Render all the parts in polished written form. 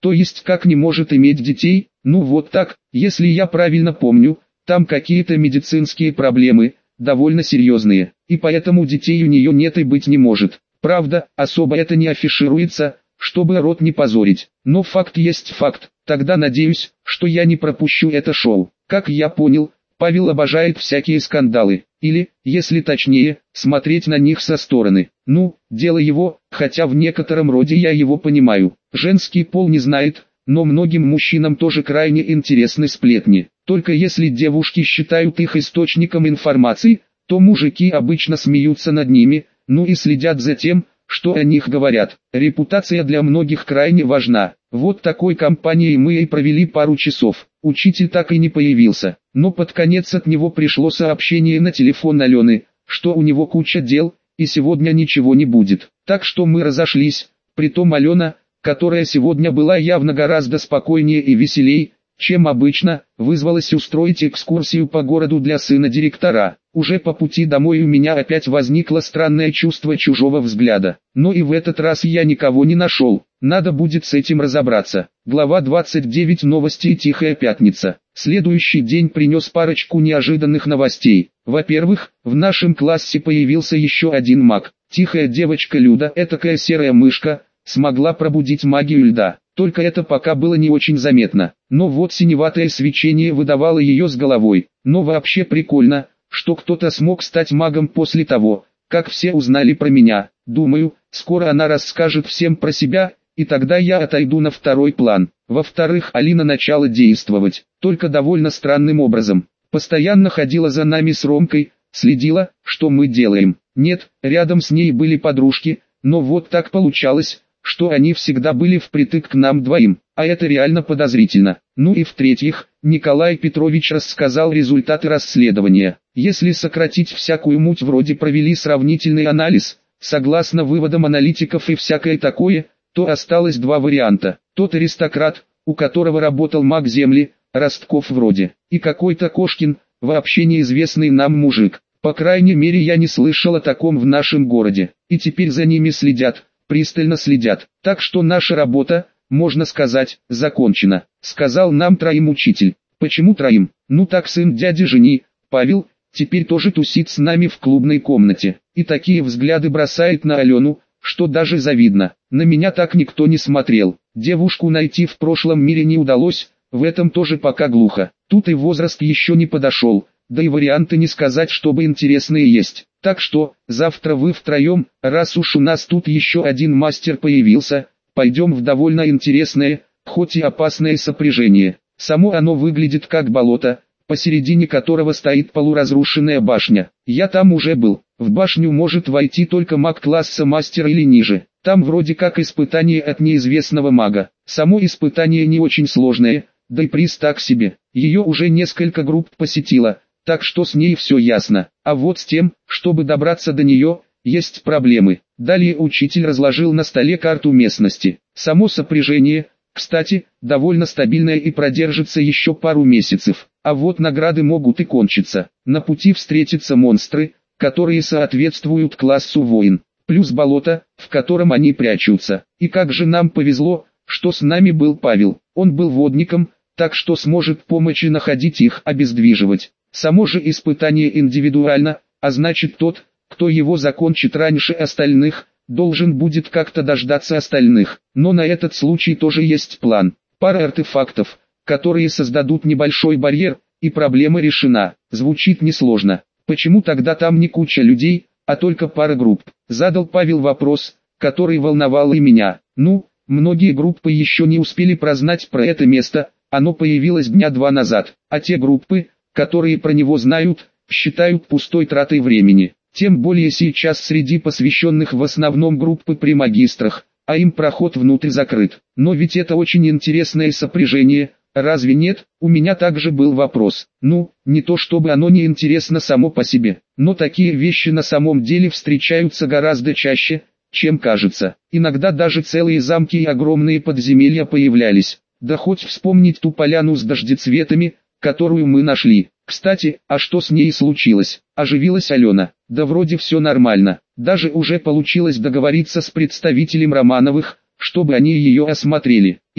То есть как не может иметь детей? Ну вот так, если я правильно помню, там какие-то медицинские проблемы, довольно серьезные, и поэтому детей у нее нет и быть не может. Правда, особо это не афишируется, чтобы род не позорить, но факт есть факт. Тогда надеюсь, что я не пропущу это шоу. Как я понял, Павел обожает всякие скандалы, или, если точнее, смотреть на них со стороны. Ну, дело его, хотя в некотором роде я его понимаю. Женский пол не знает, но многим мужчинам тоже крайне интересны сплетни. Только если девушки считают их источником информации, то мужики обычно смеются над ними, ну и следят за тем, что о них говорят. Репутация для многих крайне важна. Вот такой компанией мы и провели пару часов. Учитель так и не появился, но под конец от него пришло сообщение на телефон Алены, что у него куча дел, и сегодня ничего не будет. Так что мы разошлись, притом Алена, которая сегодня была явно гораздо спокойнее и веселей, чем обычно, вызвалась устроить экскурсию по городу для сына директора. Уже по пути домой у меня опять возникло странное чувство чужого взгляда. Но и в этот раз я никого не нашел. Надо будет с этим разобраться. Глава 29. Новости и Тихая пятница. Следующий день принес парочку неожиданных новостей. Во-первых, в нашем классе появился еще один маг. Тихая девочка Люда, этакая серая мышка, смогла пробудить магию льда. Только это пока было не очень заметно. Но вот синеватое свечение выдавало ее с головой. Но вообще прикольно, что кто-то смог стать магом после того, как все узнали про меня. Думаю, скоро она расскажет всем про себя, и тогда я отойду на второй план. Во-вторых, Алина начала действовать, только довольно странным образом. Постоянно ходила за нами с Ромкой, следила, что мы делаем. Нет, рядом с ней были подружки, но вот так получалось, что они всегда были впритык к нам двоим, а это реально подозрительно. Ну и в-третьих, Николай Петрович рассказал результаты расследования. Если сократить всякую муть, вроде провели сравнительный анализ, согласно выводам аналитиков и всякое такое, то осталось два варианта. Тот аристократ, у которого работал маг земли, Ростков вроде, и какой-то Кошкин, вообще неизвестный нам мужик. По крайней мере я не слышал о таком в нашем городе, и теперь за ними следят. Пристально следят, так что наша работа, можно сказать, закончена, сказал нам троим учитель. Почему троим? Ну так сын дяди жени, Павел, теперь тоже тусит с нами в клубной комнате, и такие взгляды бросает на Алену, что даже завидно. На меня так никто не смотрел, девушку найти в прошлом мире не удалось, в этом тоже пока глухо. Тут и возраст еще не подошел, да и варианты не сказать, чтобы интересные есть. Так что, завтра вы втроем, раз уж у нас тут еще один мастер появился, пойдем в довольно интересное, хоть и опасное сопряжение. Само оно выглядит как болото, посередине которого стоит полуразрушенная башня. Я там уже был. В башню может войти только маг класса мастер или ниже. Там вроде как испытание от неизвестного мага. Само испытание не очень сложное, да и приз так себе. Ее уже несколько групп посетило. Так что с ней все ясно, а вот с тем, чтобы добраться до нее, есть проблемы. Далее учитель разложил на столе карту местности. Само сопряжение, кстати, довольно стабильное и продержится еще пару месяцев, а вот награды могут и кончиться. На пути встретятся монстры, которые соответствуют классу воин, плюс болото, в котором они прячутся. И как же нам повезло, что с нами был Павел, он был водником, так что сможет помочь и находить их, обездвиживать. Само же испытание индивидуально, а значит тот, кто его закончит раньше остальных, должен будет как-то дождаться остальных. Но на этот случай тоже есть план. Пара артефактов, которые создадут небольшой барьер, и проблема решена. Звучит несложно. Почему тогда там не куча людей, а только пара групп? Задал Павел вопрос, который волновал и меня. Ну, многие группы еще не успели прознать про это место, оно появилось дня 2 назад, а те группы, которые про него знают, считают пустой тратой времени. Тем более сейчас среди посвященных в основном группы при магистрах, а им проход внутрь закрыт. Но ведь это очень интересное сопряжение, разве нет? У меня также был вопрос. Ну, не то чтобы оно не интересно само по себе, но такие вещи на самом деле встречаются гораздо чаще, чем кажется. Иногда даже целые замки и огромные подземелья появлялись. Да хоть вспомнить ту поляну с дождецветами, которую мы нашли. Кстати, а что с ней случилось? Оживилась Алена. Да вроде все нормально. Даже уже получилось договориться с представителем Романовых, чтобы они ее осмотрели. Их,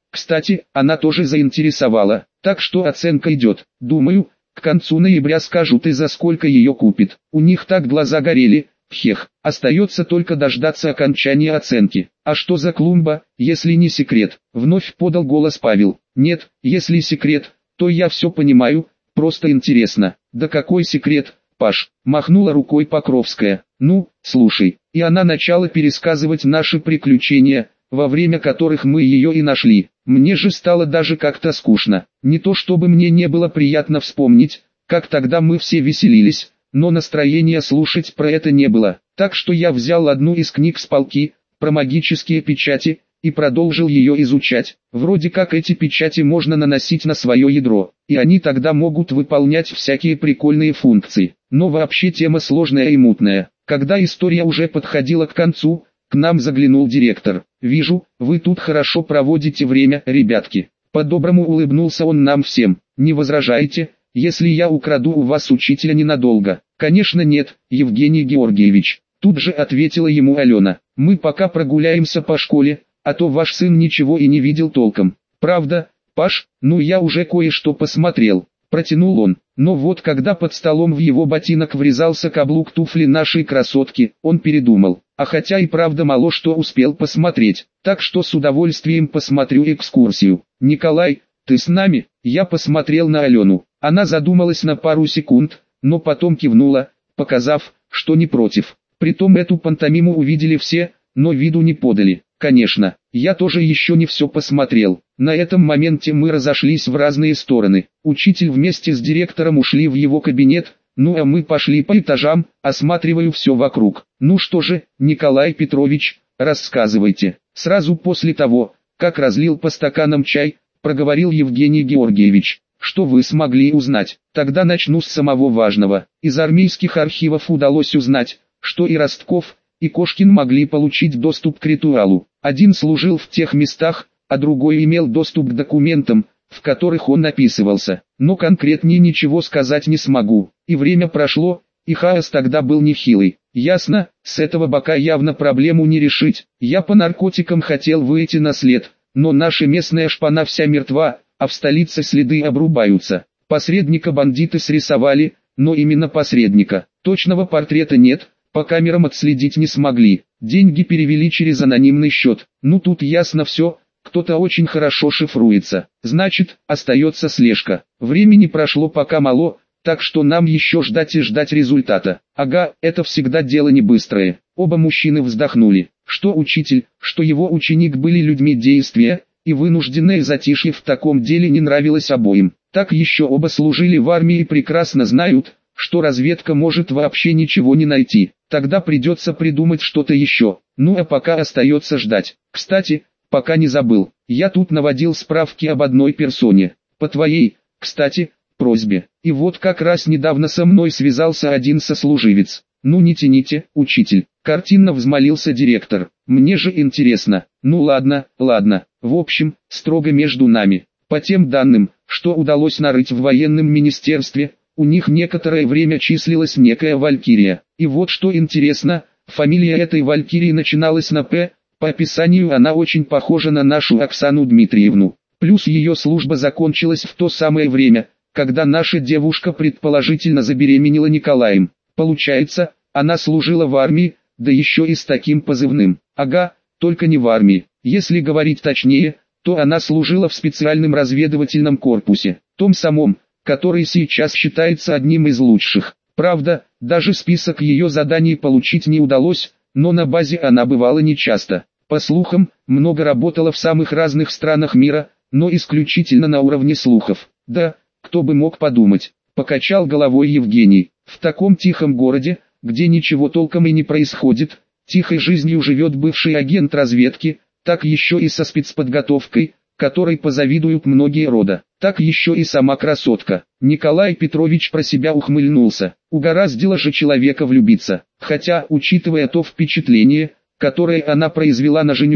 Кстати, она тоже заинтересовала, так что оценка идет. Думаю, к концу ноября скажут и за сколько ее купит. У них так глаза горели. Хех, остается только дождаться окончания оценки. А что за клумба, если не секрет? Вновь подал голос Павел. Нет, если секрет, то я все понимаю, просто интересно. Да какой секрет, Паш? Махнула рукой Покровская. Ну, слушай. И она начала пересказывать наши приключения, во время которых мы ее и нашли. Мне же стало даже как-то скучно. Не то чтобы мне не было приятно вспомнить, как тогда мы все веселились, но настроения слушать про это не было. Так что я взял одну из книг с полки, про магические печати, и продолжил ее изучать. Вроде как эти печати можно наносить на свое ядро, и они тогда могут выполнять всякие прикольные функции. Но вообще тема сложная и мутная. Когда история уже подходила к концу, к нам заглянул директор. «Вижу, вы тут хорошо проводите время, ребятки». По-доброму улыбнулся он нам всем. «Не возражаете, если я украду у вас учителя ненадолго?» «Конечно нет, Евгений Георгиевич», тут же ответила ему Алена. «Мы пока прогуляемся по школе, а то ваш сын ничего и не видел толком». «Правда, Паш? Ну я уже кое-что посмотрел», протянул он. Но вот когда под столом в его ботинок врезался каблук туфли нашей красотки, он передумал. А хотя и правда мало что успел посмотреть, так что с удовольствием посмотрю экскурсию. «Николай, ты с нами?» Я посмотрел на Алену. Она задумалась на пару секунд, но потом кивнула, показав, что не против. Притом эту пантомиму увидели все, но виду не подали. Конечно, я тоже еще не все посмотрел. На этом моменте мы разошлись в разные стороны. Учитель вместе с директором ушли в его кабинет, ну а мы пошли по этажам, осматривая все вокруг. «Ну что же, Николай Петрович, рассказывайте». Сразу после того, как разлил по стаканам чай, проговорил Евгений Георгиевич. «Что вы смогли узнать?» «Тогда начну с самого важного. Из армейских архивов удалось узнать, что и Ростков, и Кошкин могли получить доступ к ритуалу. Один служил в тех местах, а другой имел доступ к документам, в которых он описывался. Но конкретнее ничего сказать не смогу. И время прошло, и хаос тогда был нехилый. Ясно, с этого бока явно проблему не решить. Я по наркотикам хотел выйти на след, но наша местная шпана вся мертва, а в столице следы обрубаются. Посредника бандиты срисовали, но именно посредника. Точного портрета нет, по камерам отследить не смогли. Деньги перевели через анонимный счет. Ну тут ясно все, кто-то очень хорошо шифруется. Значит, остается слежка. Времени прошло пока мало, так что нам еще ждать и ждать результата. Ага, это всегда дело не быстрое. Оба мужчины вздохнули. Что учитель, что его ученик были людьми действия, и вынужденное затишье в таком деле не нравилось обоим. Так еще оба служили в армии и прекрасно знают, что разведка может вообще ничего не найти. Тогда придется придумать что-то еще. Ну а пока остается ждать. Кстати, пока не забыл, я тут наводил справки об одной персоне. По твоей, кстати, просьбе. И вот как раз недавно со мной связался один сослуживец. Ну не тяните, учитель. Картинно взмолился директор. Мне же интересно. Ну ладно, ладно. В общем, строго между нами. По тем данным, что удалось нарыть в военном министерстве, у них некоторое время числилась некая Валькирия. И вот что интересно, фамилия этой Валькирии начиналась на «П», по описанию она очень похожа на нашу Оксану Дмитриевну. Плюс ее служба закончилась в то самое время, когда наша девушка предположительно забеременела Николаем. Получается, она служила в армии, да еще и с таким позывным. Ага, только не в армии. Если говорить точнее, то она служила в специальном разведывательном корпусе, том самом, который сейчас считается одним из лучших. Правда, даже список ее заданий получить не удалось, но на базе она бывала нечасто. По слухам, много работала в самых разных странах мира, но исключительно на уровне слухов. Да, кто бы мог подумать, покачал головой Евгений. В таком тихом городе, где ничего толком и не происходит, тихой жизнью живет бывший агент разведки, так еще и со спецподготовкой, которой позавидуют многие рода. Так еще и сама красотка. Николай Петрович про себя ухмыльнулся. Угораздило же человека влюбиться. Хотя, учитывая то впечатление, которое она произвела на Женю,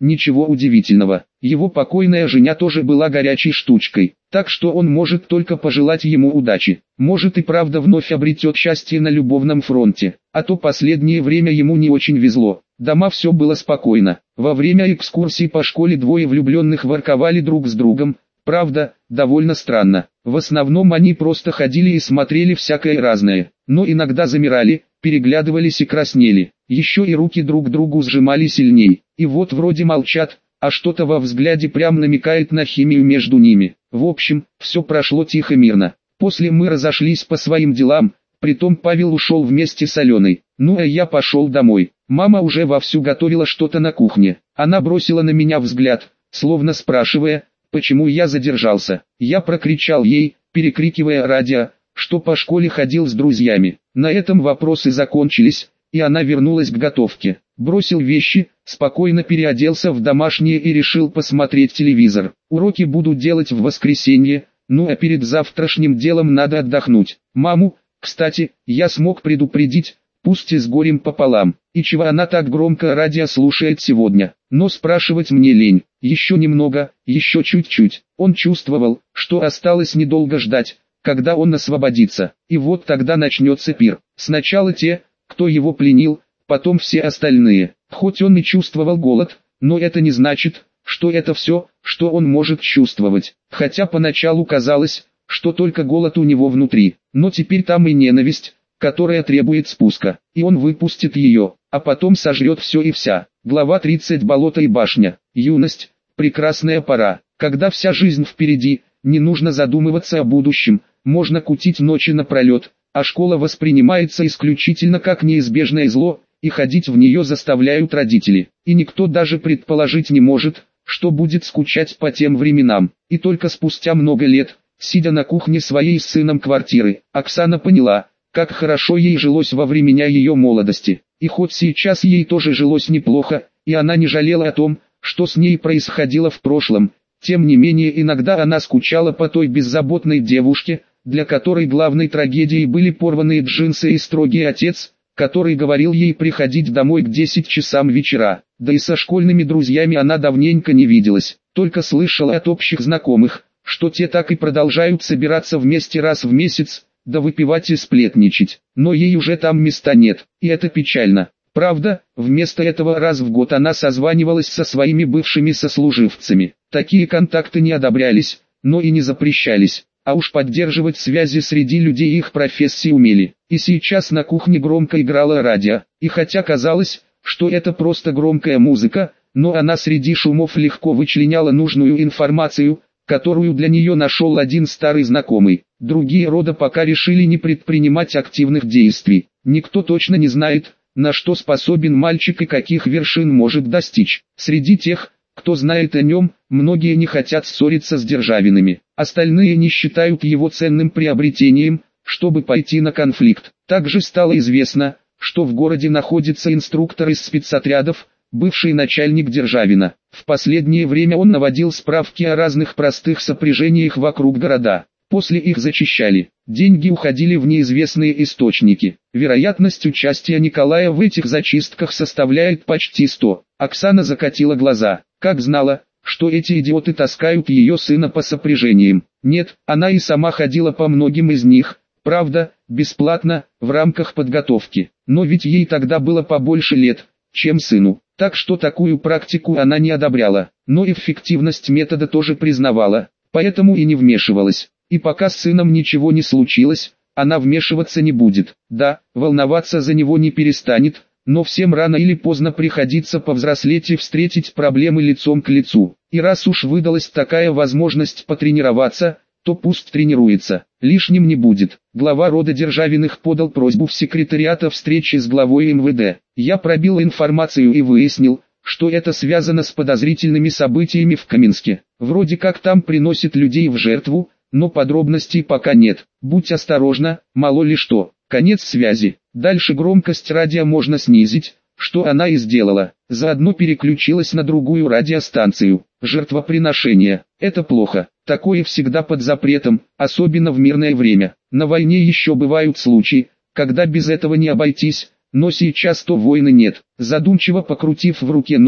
ничего удивительного. Его покойная жена тоже была горячей штучкой, так что он может только пожелать ему удачи. Может и правда вновь обретет счастье на любовном фронте, а то последнее время ему не очень везло. Дома все было спокойно. Во время экскурсий по школе двое влюбленных ворковали друг с другом, правда, довольно странно. В основном они просто ходили и смотрели всякое разное, но иногда замирали, переглядывались и краснели. Еще и руки друг другу сжимали сильней. И вот вроде молчат, а что-то во взгляде прям намекает на химию между ними. В общем, все прошло тихо-мирно. После мы разошлись по своим делам, притом Павел ушел вместе с Аленой. Ну а я пошел домой. Мама уже вовсю готовила что-то на кухне. Она бросила на меня взгляд, словно спрашивая, почему я задержался. Я прокричал ей, перекрикивая радио, что по школе ходил с друзьями. На этом вопросы закончились, и она вернулась к готовке. Бросил вещи, спокойно переоделся в домашнее и решил посмотреть телевизор. Уроки буду делать в воскресенье, ну а перед завтрашним делом надо отдохнуть. Маму, кстати, я смог предупредить, пусть и с горем пополам. И чего она так громко радио слушает сегодня? Но спрашивать мне лень. Еще немного, еще чуть-чуть. Он чувствовал, что осталось недолго ждать, когда он освободится. И вот тогда начнется пир. Сначала те, кто его пленил, потом все остальные. Хоть он и чувствовал голод, но это не значит, что это все, что он может чувствовать. Хотя поначалу казалось, что только голод у него внутри. Но теперь там и ненависть, которая требует спуска. И он выпустит ее, а потом сожрет все и вся. Глава 30. Болото и башня. Юность – прекрасная пора, когда вся жизнь впереди, не нужно задумываться о будущем, можно кутить ночи напролет, а школа воспринимается исключительно как неизбежное зло, и ходить в нее заставляют родители. И никто даже предположить не может, что будет скучать по тем временам. И только спустя много лет, сидя на кухне своей с сыном квартиры, Оксана поняла, как хорошо ей жилось во времена ее молодости. И хоть сейчас ей тоже жилось неплохо, и она не жалела о том, что с ней происходило в прошлом, тем не менее иногда она скучала по той беззаботной девушке, для которой главной трагедией были порванные джинсы и строгий отец, который говорил ей приходить домой к 10 часам вечера. Да и со школьными друзьями она давненько не виделась, только слышала от общих знакомых, что те так и продолжают собираться вместе раз в месяц, да выпивать и сплетничать. Но ей уже там места нет, и это печально. Правда, вместо этого раз в год она созванивалась со своими бывшими сослуживцами. Такие контакты не одобрялись, но и не запрещались. А уж поддерживать связи среди людей их профессии умели. И сейчас на кухне громко играло радио. И хотя казалось, что это просто громкая музыка, но она среди шумов легко вычленяла нужную информацию, которую для нее нашел один старый знакомый. Другие рода пока решили не предпринимать активных действий. Никто точно не знает, на что способен мальчик и каких вершин может достичь. Среди тех, кто знает о нем, многие не хотят ссориться с Державиными. Остальные не считают его ценным приобретением, чтобы пойти на конфликт. Также стало известно, что в городе находится инструктор из спецотрядов, бывший начальник Державина. В последнее время он наводил справки о разных простых сопряжениях вокруг города. После их зачищали. Деньги уходили в неизвестные источники. Вероятность участия Николая в этих зачистках составляет почти 100. Оксана закатила глаза. Как знала, что эти идиоты таскают ее сына по сопряжениям. Нет, она и сама ходила по многим из них. Правда, бесплатно, в рамках подготовки. Но ведь ей тогда было побольше лет, чем сыну. Так что такую практику она не одобряла. Но эффективность метода тоже признавала, поэтому и не вмешивалась. И пока с сыном ничего не случилось, она вмешиваться не будет. Да, волноваться за него не перестанет, но всем рано или поздно приходится повзрослеть и встретить проблемы лицом к лицу. И раз уж выдалась такая возможность потренироваться, то пусть тренируется, лишним не будет. Глава рода Державиных подал просьбу в секретариат о встрече с главой МВД. Я пробил информацию и выяснил, что это связано с подозрительными событиями в Каменске. Вроде как там приносят людей в жертву, но подробностей пока нет. Будь осторожна, мало ли что. Конец связи. Дальше громкость радио можно снизить, что она и сделала. Заодно переключилась на другую радиостанцию. Жертвоприношение. Это плохо. Такое всегда под запретом, особенно в мирное время. На войне еще бывают случаи, когда без этого не обойтись, но сейчас то войны нет. Задумчиво покрутив в руке нож,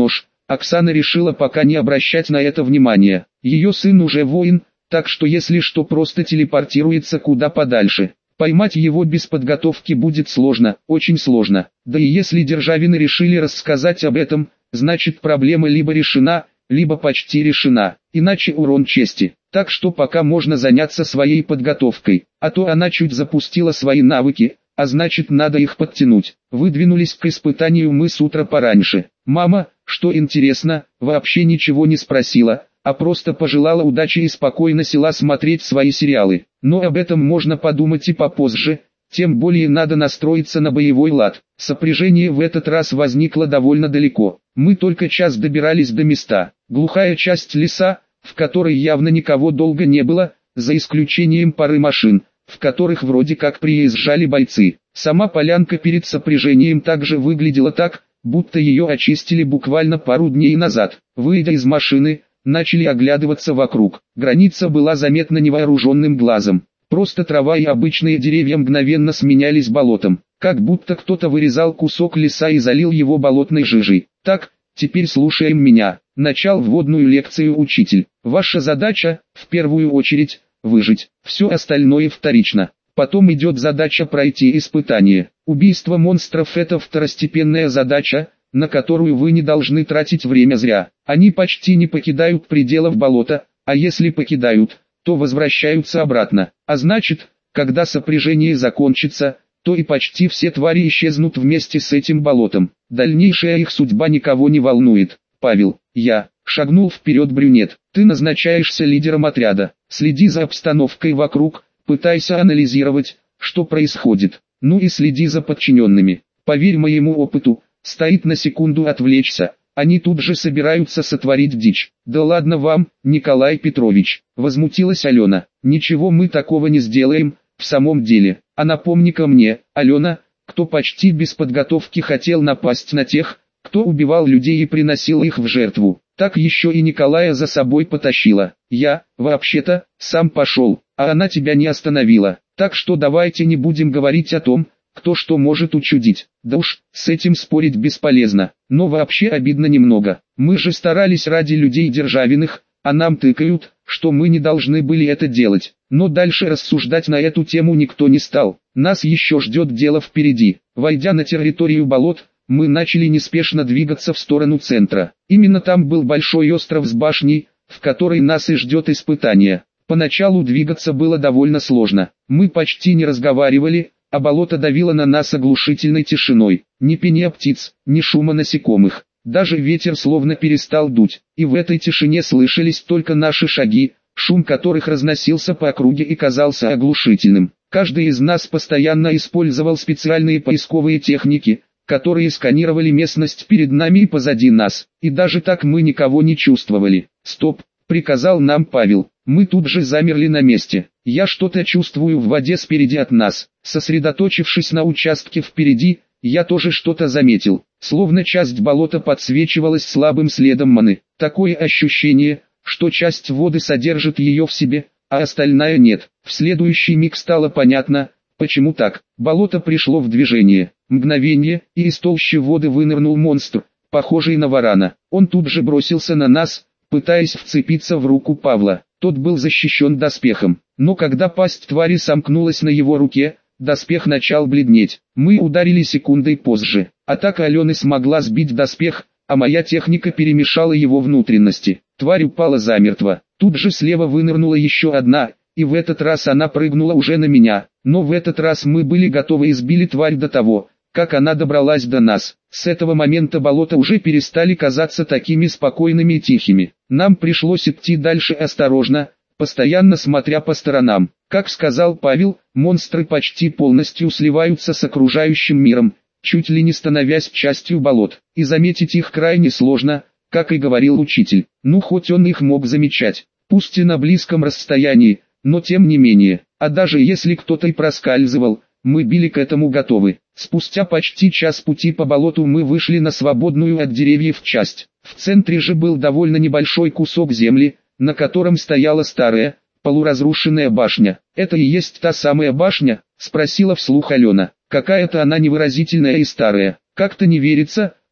Оксана решила пока не обращать на это внимания. Ее сын уже воин, так что если что просто телепортируется куда подальше. Поймать его без подготовки будет сложно, очень сложно. Да и если Державины решили рассказать об этом, значит проблема либо решена, либо почти решена, иначе урон чести. Так что пока можно заняться своей подготовкой, а то она чуть запустила свои навыки, а значит надо их подтянуть. Выдвинулись к испытанию мы с утра пораньше. Мама, что интересно, вообще ничего не спросила, а просто пожелала удачи и спокойно села смотреть свои сериалы. Но об этом можно подумать и попозже, тем более надо настроиться на боевой лад. Сопряжение в этот раз возникло довольно далеко. Мы только час добирались до места. Глухая часть леса, в которой явно никого долго не было, за исключением пары машин, в которых вроде как приезжали бойцы. Сама полянка перед сопряжением также выглядела так, будто ее очистили буквально пару дней назад. Выйдя из машины, начали оглядываться вокруг. Граница была заметна невооруженным глазом. Просто трава и обычные деревья мгновенно сменялись болотом, как будто кто-то вырезал кусок леса и залил его болотной жижей. Так, теперь слушаем меня. Начал вводную лекцию учитель. Ваша задача, в первую очередь, выжить. Все остальное вторично. Потом идет задача пройти испытание. Убийство монстров – это второстепенная задача, на которую вы не должны тратить время зря. Они почти не покидают пределов болота, а если покидают, то возвращаются обратно. А значит, когда сопряжение закончится, то и почти все твари исчезнут вместе с этим болотом. Дальнейшая их судьба никого не волнует. Павел, шагнул вперед брюнет. Ты назначаешься лидером отряда. Следи за обстановкой вокруг, пытайся анализировать, что происходит. Ну и следи за подчиненными. Поверь моему опыту, стоит на секунду отвлечься, они тут же собираются сотворить дичь. Да ладно вам, Николай Петрович, возмутилась Алена. Ничего мы такого не сделаем, в самом деле. А напомни-ка мне, Алена, кто почти без подготовки хотел напасть на тех, кто убивал людей и приносил их в жертву. Так еще и Николая за собой потащила. Я, вообще-то, сам пошел, а она тебя не остановила. Так что давайте не будем говорить о том, кто что может учудить. Да уж, с этим спорить бесполезно. Но вообще обидно немного. Мы же старались ради людей Державиных, а нам тыкают, что мы не должны были это делать. Но дальше рассуждать на эту тему никто не стал. Нас еще ждет дело впереди. Войдя на территорию болот, мы начали неспешно двигаться в сторону центра. Именно там был большой остров с башней, в которой нас и ждет испытание. Поначалу двигаться было довольно сложно. Мы почти не разговаривали, а болото давило на нас оглушительной тишиной. Ни пения птиц, ни шума насекомых. Даже ветер словно перестал дуть, и в этой тишине слышались только наши шаги, шум которых разносился по округе и казался оглушительным. Каждый из нас постоянно использовал специальные поисковые техники, которые сканировали местность перед нами и позади нас, и даже так мы никого не чувствовали. «Стоп!» — приказал нам Павел. Мы тут же замерли на месте. Я что-то чувствую в воде спереди от нас. Сосредоточившись на участке впереди, я тоже что-то заметил. Словно часть болота подсвечивалась слабым следом маны. Такое ощущение, что часть воды содержит ее в себе, а остальная нет. В следующий миг стало понятно, почему так. Болото пришло в движение. Мгновение, и из толщи воды вынырнул монстр, похожий на варана. Он тут же бросился на нас, пытаясь вцепиться в руку Павла. Тот был защищен доспехом, но когда пасть твари сомкнулась на его руке, доспех начал бледнеть. Мы ударили секундой позже. Атака Алены смогла сбить доспех, а моя техника перемешала его внутренности. Тварь упала замертво. Тут же слева вынырнула еще одна, и в этот раз она прыгнула уже на меня. Но в этот раз мы были готовы и сбили тварь до того, как она добралась до нас. С этого момента болота уже перестали казаться такими спокойными и тихими. Нам пришлось идти дальше осторожно, постоянно смотря по сторонам. Как сказал Павел, монстры почти полностью сливаются с окружающим миром, чуть ли не становясь частью болот. И заметить их крайне сложно, как и говорил учитель. Ну хоть он их мог замечать, пусть и на близком расстоянии, но тем не менее. А даже если кто-то и проскальзывал, мы были к этому готовы. Спустя почти час пути по болоту мы вышли на свободную от деревьев часть. В центре же был довольно небольшой кусок земли, на котором стояла старая, полуразрушенная башня. «Это и есть та самая башня?» — спросила вслух Алена. «Какая-то она невыразительная и старая. Как-то не верится,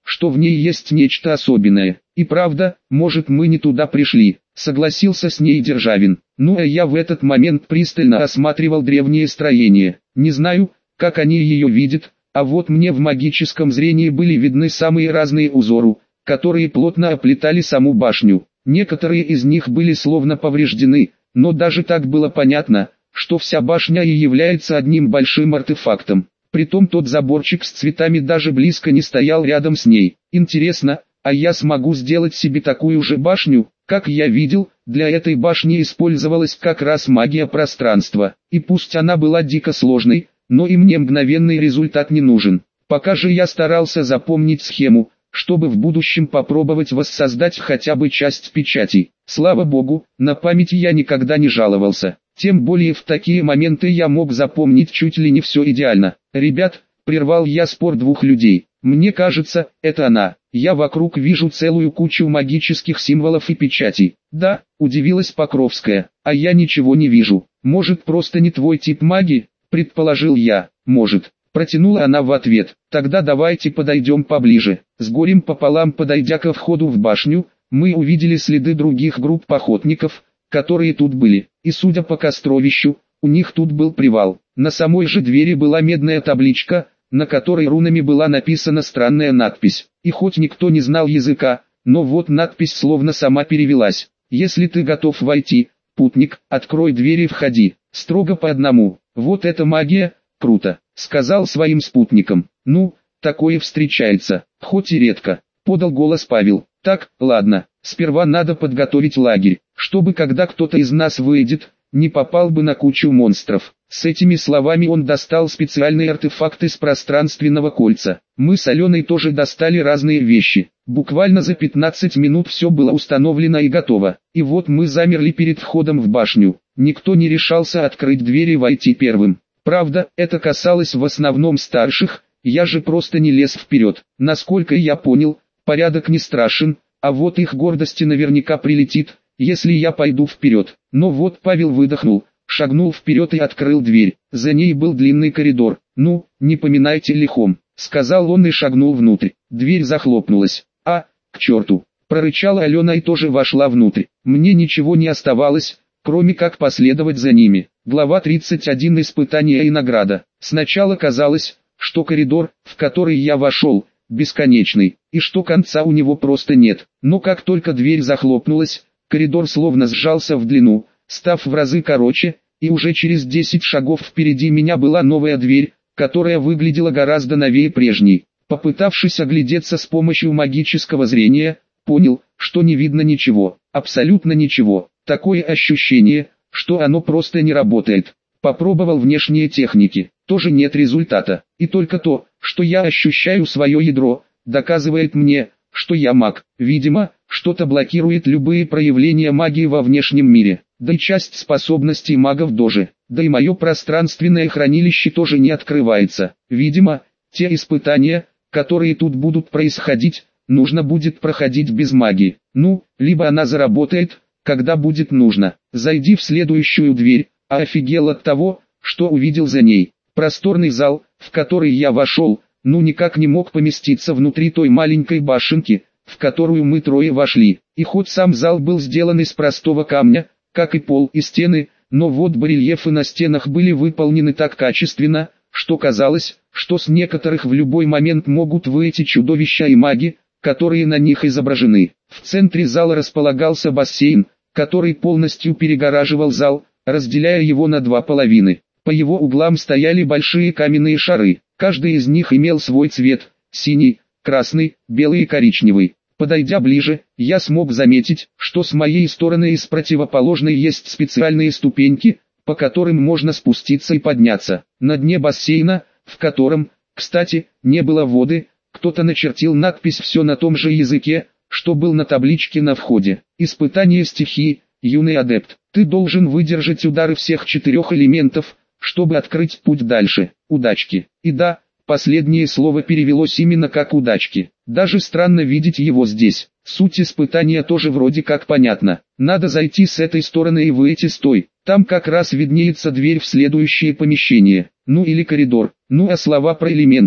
что в ней есть нечто особенное. И правда, может мы не туда пришли, согласился с ней Державин. Ну а я в этот момент пристально осматривал древние строения. Не знаю, как они ее видят, а вот мне в магическом зрении были видны самые разные узоры, которые плотно оплетали саму башню. Некоторые из них были словно повреждены, но даже так было понятно, что вся башня и является одним большим артефактом. Притом тот заборчик с цветами даже близко не стоял рядом с ней. Интересно, а я смогу сделать себе такую же башню? Как я видел, для этой башни использовалась как раз магия пространства. И пусть она была дико сложной, но и мне мгновенный результат не нужен. Пока же я старался запомнить схему, чтобы в будущем попробовать воссоздать хотя бы часть печатей. Слава богу, на память я никогда не жаловался. Тем более в такие моменты я мог запомнить чуть ли не все идеально. «Ребят», — прервал я спор двух людей, — «мне кажется, это она. Я вокруг вижу целую кучу магических символов и печатей». «Да», — удивилась Покровская, — «а я ничего не вижу. Может, просто не твой тип магии?» — предположил я. «Может». Протянула она в ответ. «Тогда давайте подойдем поближе». С горем пополам подойдя ко входу в башню, мы увидели следы других групп охотников, которые тут были, и судя по костровищу, у них тут был привал. На самой же двери была медная табличка, на которой рунами была написана странная надпись. И хоть никто не знал языка, но вот надпись словно сама перевелась. «Если ты готов войти, путник, открой двери и входи, строго по одному». «Вот это магия, круто», — сказал своим спутникам. «Ну, такое встречается, хоть и редко», — подал голос Павел. «Так, ладно, сперва надо подготовить лагерь, чтобы когда кто-то из нас выйдет, не попал бы на кучу монстров». С этими словами он достал специальный артефакт из пространственного кольца. Мы с Аленой тоже достали разные вещи. Буквально за 15 минут все было установлено и готово. И вот мы замерли перед входом в башню. Никто не решался открыть дверь и войти первым. Правда, это касалось в основном старших, я же просто не лез вперед. Насколько я понял, порядок не страшен, а вот их гордости наверняка прилетит, если я пойду вперед. Но вот Павел выдохнул, шагнул вперед и открыл дверь. За ней был длинный коридор. «Ну, не поминайте лихом», — сказал он и шагнул внутрь. Дверь захлопнулась. «А, к черту!» — прорычала Алена и тоже вошла внутрь. Мне ничего не оставалось, кроме как последовать за ними. Глава 31. Испытание и награда. Сначала казалось, что коридор, в который я вошел, бесконечный, и что конца у него просто нет. Но как только дверь захлопнулась, коридор словно сжался в длину, став в разы короче, и уже через 10 шагов впереди меня была новая дверь, которая выглядела гораздо новее прежней. Попытавшись оглядеться с помощью магического зрения, понял, что не видно ничего, абсолютно ничего. Такое ощущение, что оно просто не работает. Попробовал внешние техники, тоже нет результата. И только то, что я ощущаю свое ядро, доказывает мне, что я маг. Видимо, что-то блокирует любые проявления магии во внешнем мире. Да и часть способностей магов тоже. Да и мое пространственное хранилище тоже не открывается. Видимо, те испытания, которые тут будут происходить, нужно будет проходить без магии. Ну, либо она заработает, когда будет нужно. Зайди в следующую дверь, а офигел от того, что увидел за ней. Просторный зал, в который я вошел, ну никак не мог поместиться внутри той маленькой башенки, в которую мы трое вошли. И хоть сам зал был сделан из простого камня, как и пол и стены, но вот барельефы на стенах были выполнены так качественно, что казалось, что с некоторых в любой момент могут выйти чудовища и маги, которые на них изображены. В центре зала располагался бассейн, который полностью перегораживал зал, разделяя его на два половины. По его углам стояли большие каменные шары, каждый из них имел свой цвет – синий, красный, белый и коричневый. Подойдя ближе, я смог заметить, что с моей стороны и с противоположной есть специальные ступеньки, по которым можно спуститься и подняться. На дне бассейна, в котором, кстати, не было воды, кто-то начертил надпись «Все на том же языке», что был на табличке на входе. Испытание стихии, юный адепт. Ты должен выдержать удары всех 4 элементов, чтобы открыть путь дальше. Удачки. И да, последнее слово перевелось именно как удачки. Даже странно видеть его здесь. Суть испытания тоже вроде как понятна. Надо зайти с этой стороны и выйти с той. Там как раз виднеется дверь в следующее помещение. Ну или коридор. Ну а слова про элементы,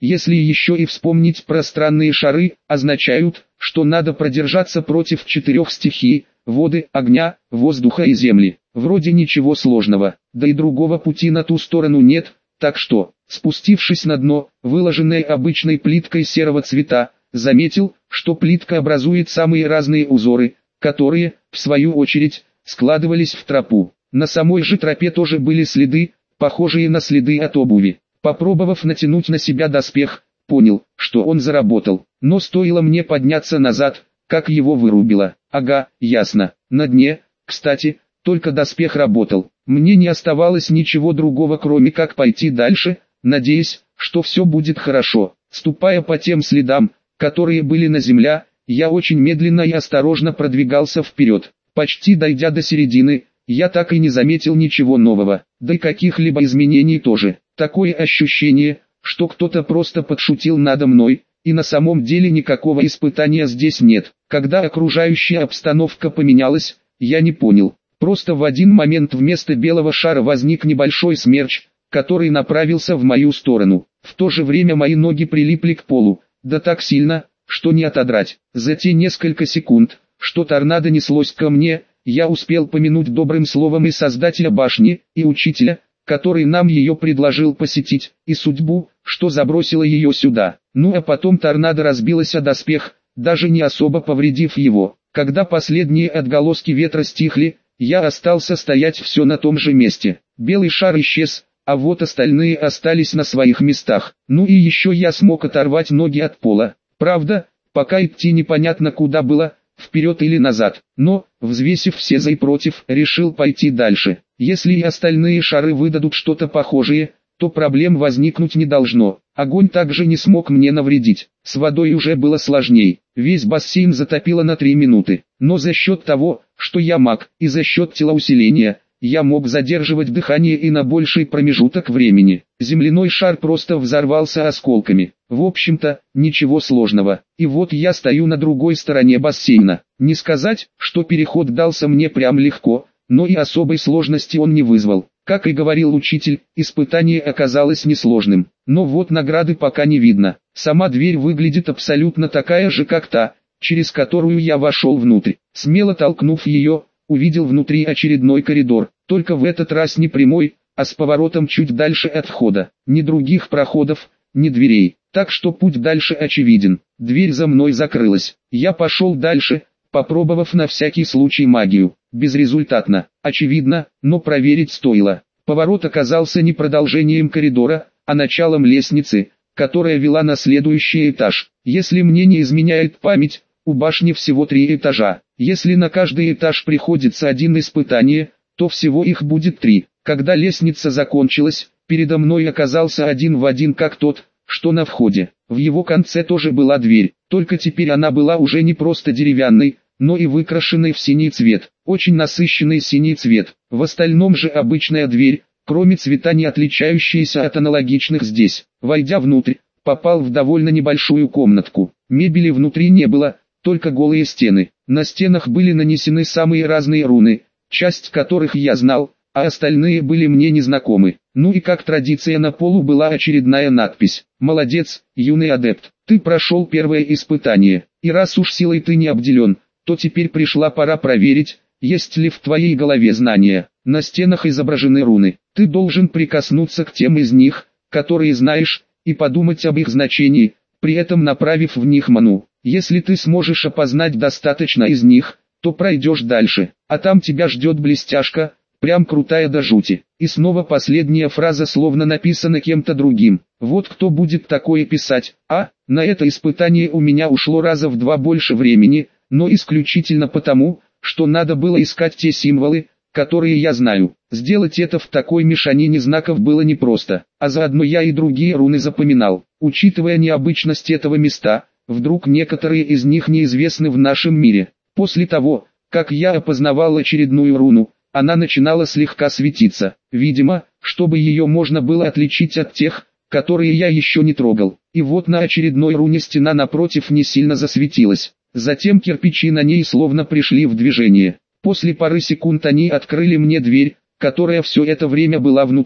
если еще и вспомнить про странные шары, означают, что надо продержаться против 4 стихий: воды, огня, воздуха и земли. Вроде ничего сложного, да и другого пути на ту сторону нет, так что, спустившись на дно, выложенное обычной плиткой серого цвета, заметил, что плитка образует самые разные узоры, которые, в свою очередь, складывались в тропу. На самой же тропе тоже были следы, похожие на следы от обуви. Попробовав натянуть на себя доспех, понял, что он заработал, но стоило мне подняться назад, как его вырубило. Ага, ясно, на дне, кстати, только доспех работал. Мне не оставалось ничего другого, кроме как пойти дальше, надеясь, что все будет хорошо. Ступая по тем следам, которые были на земле, я очень медленно и осторожно продвигался вперед. Почти дойдя до середины, я так и не заметил ничего нового, да и каких-либо изменений тоже. Такое ощущение, что кто-то просто подшутил надо мной, и на самом деле никакого испытания здесь нет. Когда окружающая обстановка поменялась, я не понял. Просто в один момент вместо белого шара возник небольшой смерч, который направился в мою сторону. В то же время мои ноги прилипли к полу, да так сильно, что не отодрать. За те несколько секунд, что торнадо неслось ко мне, я успел помянуть добрым словом и создателя башни, и учителя, который нам ее предложил посетить, и судьбу, что забросила ее сюда. Ну а потом торнадо разбилось о доспех, даже не особо повредив его. Когда последние отголоски ветра стихли, я остался стоять все на том же месте. Белый шар исчез, а вот остальные остались на своих местах. Ну и еще я смог оторвать ноги от пола. Правда, пока идти непонятно куда было, вперед или назад, но, взвесив все за и против, решил пойти дальше. Если и остальные шары выдадут что-то похожее, то проблем возникнуть не должно. Огонь также не смог мне навредить. С водой уже было сложней. Весь бассейн затопило на 3 минуты. Но за счет того, что я маг, и за счет телоусиления, я мог задерживать дыхание и на больший промежуток времени. Земляной шар просто взорвался осколками. В общем-то, ничего сложного. И вот я стою на другой стороне бассейна. Не сказать, что переход дался мне прям легко, но и особой сложности он не вызвал. Как и говорил учитель, испытание оказалось несложным. Но вот награды пока не видно. Сама дверь выглядит абсолютно такая же, как та, через которую я вошел внутрь. Смело толкнув ее, увидел внутри очередной коридор, только в этот раз не прямой, а с поворотом чуть дальше от входа. Ни других проходов, ни дверей, так что путь дальше очевиден. Дверь за мной закрылась. Я пошел дальше, попробовав на всякий случай магию. Безрезультатно, очевидно, но проверить стоило. Поворот оказался не продолжением коридора, а началом лестницы, которая вела на следующий этаж. Если мне не изменяет память, у башни всего 3 этажа. Если на каждый этаж приходится один испытание, то всего их будет 3. Когда лестница закончилась, передо мной оказался один в один как тот, что на входе. В его конце тоже была дверь, только теперь она была уже не просто деревянной, но и выкрашенной в синий цвет. Очень насыщенный синий цвет. В остальном же обычная дверь, кроме цвета не отличающаяся от аналогичных здесь. Войдя внутрь, попал в довольно небольшую комнатку. Мебели внутри не было, только голые стены. На стенах были нанесены самые разные руны, часть которых я знал, а остальные были мне незнакомы. Ну и как традиция, на полу была очередная надпись: «Молодец, юный адепт, ты прошел первое испытание, и раз уж силой ты не обделен, то теперь пришла пора проверить, есть ли в твоей голове знания». На стенах изображены руны. Ты должен прикоснуться к тем из них, которые знаешь, и подумать об их значении, при этом направив в них ману. Если ты сможешь опознать достаточно из них, то пройдешь дальше, а там тебя ждет блестяшка, прям крутая до жути. И снова последняя фраза словно написана кем-то другим. Вот кто будет такое писать, на это испытание у меня ушло раза в 2 больше времени, но исключительно потому, что надо было искать те символы, которые я знаю. Сделать это в такой мешанине знаков было непросто, а заодно я и другие руны запоминал. Учитывая необычность этого места, вдруг некоторые из них неизвестны в нашем мире. После того, как я опознавал очередную руну, она начинала слегка светиться, видимо, чтобы ее можно было отличить от тех, которые я еще не трогал. И вот на очередной руне стена напротив не сильно засветилась. Затем кирпичи на ней словно пришли в движение. После пары секунд они открыли мне дверь, которая все это время была внутри.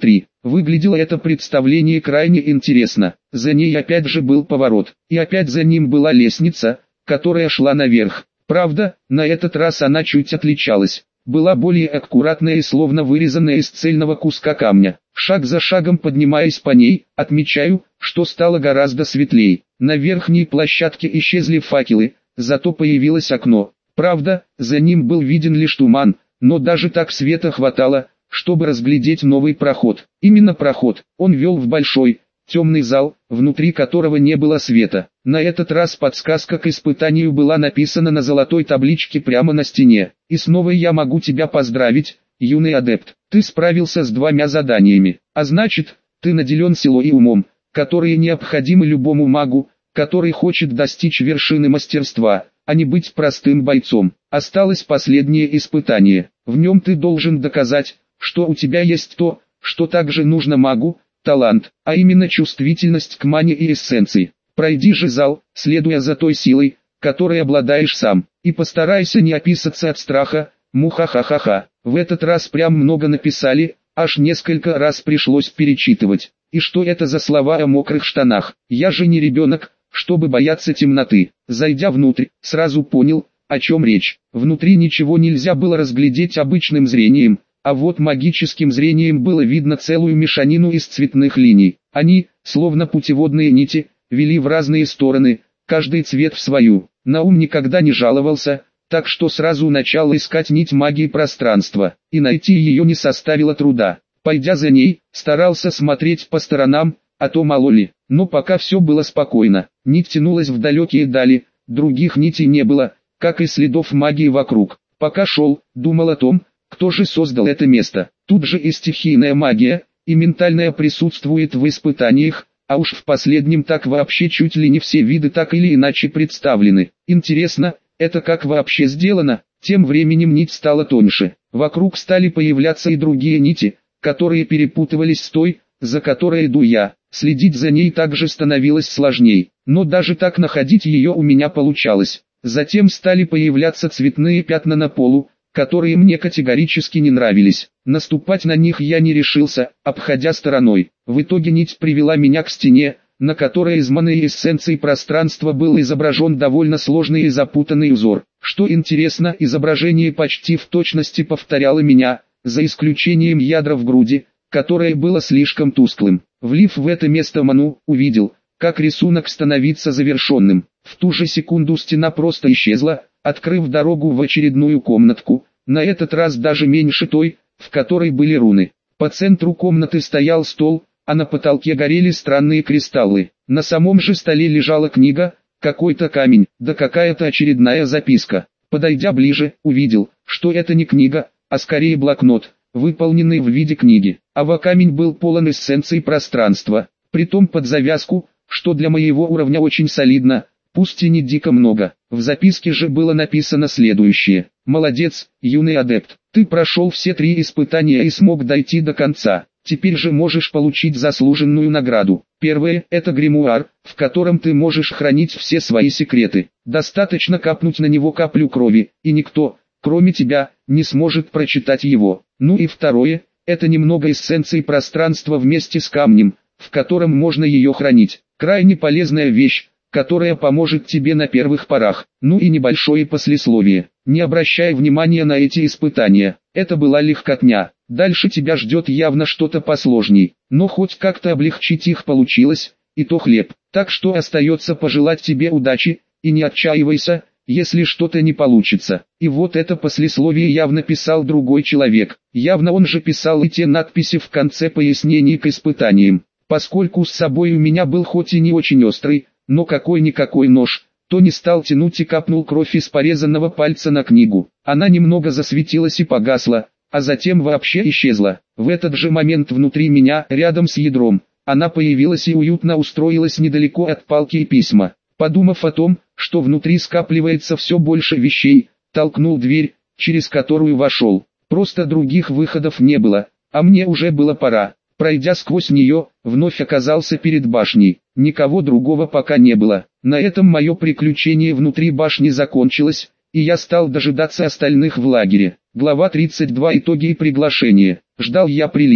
Выглядело это представление крайне интересно. За ней опять же был поворот, и опять за ним была лестница, которая шла наверх. Правда, на этот раз она чуть отличалась. Была более аккуратная и словно вырезанная из цельного куска камня. Шаг за шагом поднимаясь по ней, отмечаю, что стало гораздо светлей. На верхней площадке исчезли факелы, зато появилось окно. Правда, за ним был виден лишь туман, но даже так света хватало, чтобы разглядеть новый проход. Именно проход, он вел в большой, темный зал, внутри которого не было света. На этот раз подсказка к испытанию была написана на золотой табличке прямо на стене. И снова я могу тебя поздравить, юный адепт. Ты справился с 2 заданиями, а значит, ты наделен силой и умом, которые необходимы любому магу, который хочет достичь вершины мастерства, а не быть простым бойцом. Осталось последнее испытание. В нем ты должен доказать, что у тебя есть то, что также нужно магу, талант, а именно чувствительность к мане и эссенции. Пройди же зал, следуя за той силой, которой обладаешь сам, и постарайся не описаться от страха, муха-ха-ха-ха. В этот раз прям много написали, аж несколько раз пришлось перечитывать. И что это за слова о мокрых штанах? Я же не ребенок, чтобы бояться темноты. Зайдя внутрь, сразу понял, о чем речь. Внутри ничего нельзя было разглядеть обычным зрением, а вот магическим зрением было видно целую мешанину из цветных линий. Они, словно путеводные нити, вели в разные стороны, каждый цвет в свою. Наум никогда не жаловался, так что сразу начал искать нить магии пространства, и найти ее не составило труда. Пойдя за ней, старался смотреть по сторонам, а то мало ли, но пока все было спокойно. Нить тянулась в далекие дали, других нитей не было, как и следов магии вокруг. Пока шел, думал о том, кто же создал это место. Тут же и стихийная магия, и ментальная присутствует в испытаниях, а уж в последнем так вообще чуть ли не все виды так или иначе представлены. Интересно, это как вообще сделано? Тем временем нить стала тоньше. Вокруг стали появляться и другие нити, которые перепутывались с той, за которой иду я. Следить за ней также становилось сложней, но даже так находить ее у меня получалось. Затем стали появляться цветные пятна на полу, которые мне категорически не нравились. Наступать на них я не решился, обходя стороной. В итоге нить привела меня к стене, на которой из маны и эссенции пространства был изображен довольно сложный и запутанный узор. Что интересно, изображение почти в точности повторяло меня, за исключением ядра в груди, которое было слишком тусклым. Влив в это место ману, увидел, как рисунок становится завершенным. В ту же секунду стена просто исчезла, открыв дорогу в очередную комнатку, на этот раз даже меньше той, в которой были руны. По центру комнаты стоял стол, а на потолке горели странные кристаллы. На самом же столе лежала книга, какой-то камень, да какая-то очередная записка. Подойдя ближе, увидел, что это не книга, а скорее блокнот, выполненный в виде книги. Камень был полон эссенций пространства, притом под завязку, что для моего уровня очень солидно, пусть и не дико много. В записке же было написано следующее: «Молодец, юный адепт, ты прошел все 3 испытания и смог дойти до конца. Теперь же можешь получить заслуженную награду. Первое – это гримуар, в котором ты можешь хранить все свои секреты. Достаточно капнуть на него каплю крови, и никто, кроме тебя, не сможет прочитать его. Ну и второе – это немного эссенции пространства вместе с камнем, в котором можно ее хранить. Крайне полезная вещь, которая поможет тебе на первых порах. Ну и небольшое послесловие. Не обращай внимания на эти испытания, это была легкотня. Дальше тебя ждет явно что-то посложней, но хоть как-то облегчить их получилось, и то хлеб. Так что остается пожелать тебе удачи, и не отчаивайся, если что-то не получится». И вот это послесловие явно писал другой человек. Явно он же писал и те надписи в конце пояснений к испытаниям. Поскольку с собой у меня был хоть и не очень острый, но какой-никакой нож, то не стал тянуть и капнул кровь из порезанного пальца на книгу. Она немного засветилась и погасла, а затем вообще исчезла. В этот же момент внутри меня, рядом с ядром, она появилась и уютно устроилась недалеко от палки и письма. Подумав о том, что внутри скапливается все больше вещей, толкнул дверь, через которую вошел. Просто других выходов не было, а мне уже было пора. Пройдя сквозь нее, вновь оказался перед башней. Никого другого пока не было. На этом мое приключение внутри башни закончилось, и я стал дожидаться остальных в лагере. Глава 32. Итоги и приглашение. Ждал я прилично.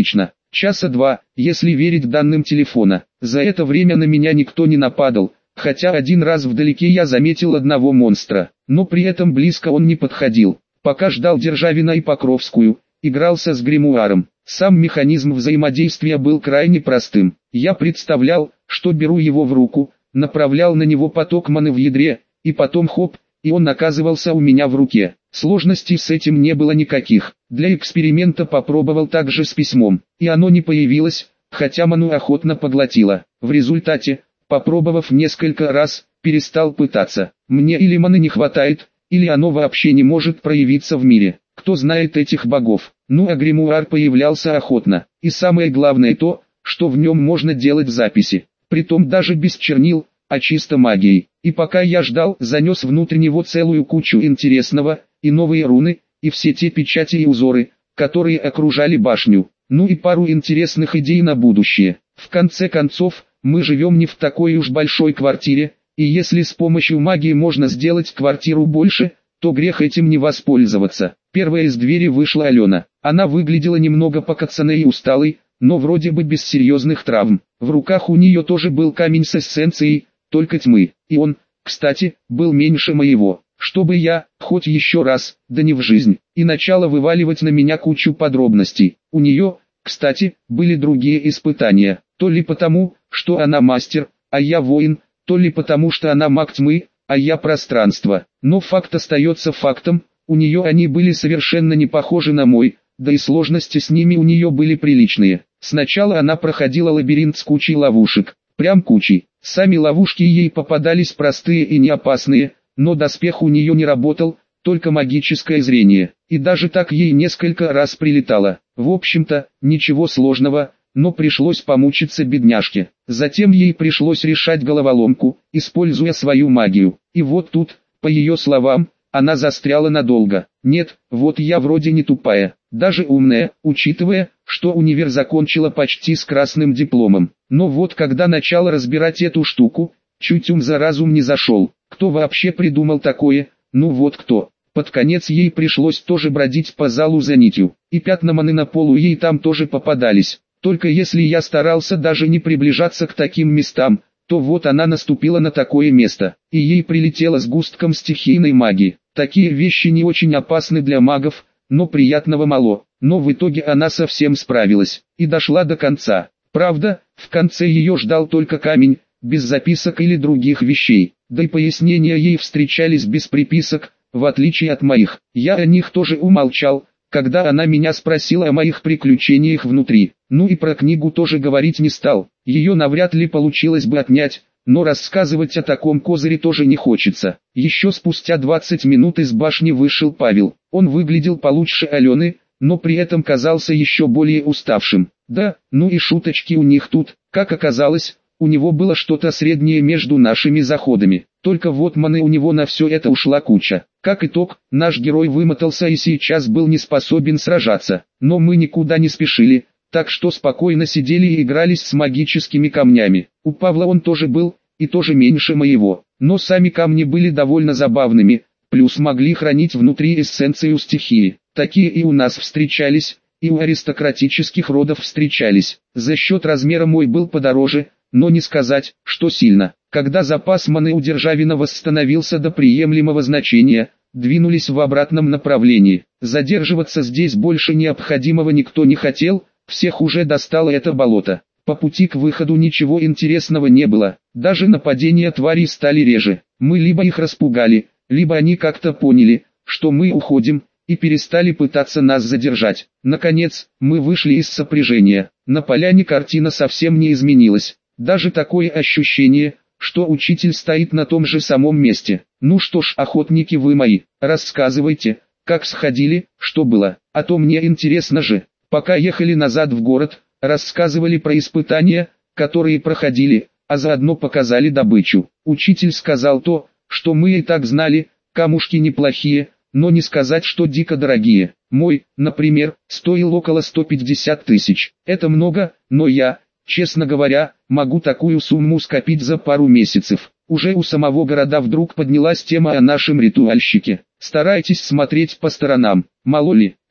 часа 2, если верить данным телефона. За это время на меня никто не нападал, хотя один раз вдалеке я заметил одного монстра, но при этом близко он не подходил. Пока ждал Державина и Покровскую, игрался с гримуаром. Сам механизм взаимодействия был крайне простым. Я представлял, что беру его в руку, направлял на него поток маны в ядре, и потом хоп, и он оказывался у меня в руке. Сложностей с этим не было никаких. Для эксперимента попробовал также с письмом, и оно не появилось, хотя ману охотно поглотило. В результате, попробовав несколько раз, перестал пытаться. Мне или маны не хватает, или оно вообще не может проявиться в мире. Кто знает этих богов? Ну а гримуар появлялся охотно. И самое главное то, что в нем можно делать записи. Притом даже без чернил, а чисто магией. И пока я ждал, занес внутрь него целую кучу интересного, и новые руны, и все те печати и узоры, которые окружали башню. Ну и пару интересных идей на будущее. В конце концов, мы живем не в такой уж большой квартире, и если с помощью магии можно сделать квартиру больше, то грех этим не воспользоваться. Первая из двери вышла Алена. Она выглядела немного покоцанной и усталой, но вроде бы без серьезных травм. В руках у нее тоже был камень с эссенцией, только тьмы. И он, кстати, был меньше моего. Чтобы я, хоть еще раз, да не в жизнь, и начала вываливать на меня кучу подробностей. У нее, кстати, были другие испытания. То ли потому, что она мастер, а я воин, то ли потому, что она маг тьмы, а я пространство. Но факт остается фактом, у нее они были совершенно не похожи на мой, да и сложности с ними у нее были приличные. Сначала она проходила лабиринт с кучей ловушек, прям кучей. Сами ловушки ей попадались простые и не опасные, но доспех у нее не работал, только магическое зрение. И даже так ей несколько раз прилетало. В общем-то, ничего сложного, но пришлось помучиться бедняжке. Затем ей пришлось решать головоломку, используя свою магию. И вот тут, по ее словам, она застряла надолго. Нет, вот я вроде не тупая, даже умная, учитывая, что универ закончила почти с красным дипломом. Но вот когда начала разбирать эту штуку, чуть ум за разум не зашел. Кто вообще придумал такое? Ну вот кто. Под конец ей пришлось тоже бродить по залу за нитью, и пятна маны на полу ей там тоже попадались. Только если я старался даже не приближаться к таким местам, то вот она наступила на такое место, и ей прилетело сгустком стихийной магии. Такие вещи не очень опасны для магов, но приятного мало. Но в итоге она совсем справилась, и дошла до конца. Правда, в конце ее ждал только камень, без записок или других вещей, да и пояснения ей встречались без приписок, в отличие от моих. Я о них тоже умолчал, когда она меня спросила о моих приключениях внутри. Ну и про книгу тоже говорить не стал, ее навряд ли получилось бы отнять, но рассказывать о таком козыре тоже не хочется. Еще спустя 20 минут из башни вышел Павел. Он выглядел получше Алены, но при этом казался еще более уставшим. Да, ну и шуточки у них тут, как оказалось, у него было что-то среднее между нашими заходами. Только вот маны у него на все это ушла куча. Как итог, наш герой вымотался и сейчас был не способен сражаться. Но мы никуда не спешили, так что спокойно сидели и игрались с магическими камнями. У Павла он тоже был, и тоже меньше моего. Но сами камни были довольно забавными, плюс могли хранить внутри эссенцию стихии. Такие и у нас встречались, и у аристократических родов встречались. За счет размера мой был подороже, но не сказать, что сильно. Когда запас маны у Державина восстановился до приемлемого значения, двинулись в обратном направлении. Задерживаться здесь больше необходимого никто не хотел, всех уже достало это болото. По пути к выходу ничего интересного не было, даже нападения тварей стали реже. Мы либо их распугали, либо они как-то поняли, что мы уходим, и перестали пытаться нас задержать. Наконец, мы вышли из сопряжения. На поляне картина совсем не изменилась. Даже такое ощущение, что учитель стоит на том же самом месте. Ну что ж, охотники вы мои, рассказывайте, как сходили, что было, а то мне интересно же. Пока ехали назад в город, рассказывали про испытания, которые проходили, а заодно показали добычу. Учитель сказал то, что мы и так знали, камушки неплохие, но не сказать, что дико дорогие. Мой, например, стоил около 150 тысяч. Это много, но я, честно говоря, могу такую сумму скопить за пару месяцев. Уже у самого города вдруг поднялась тема о нашем ритуальщике. Старайтесь смотреть по сторонам, мало ли,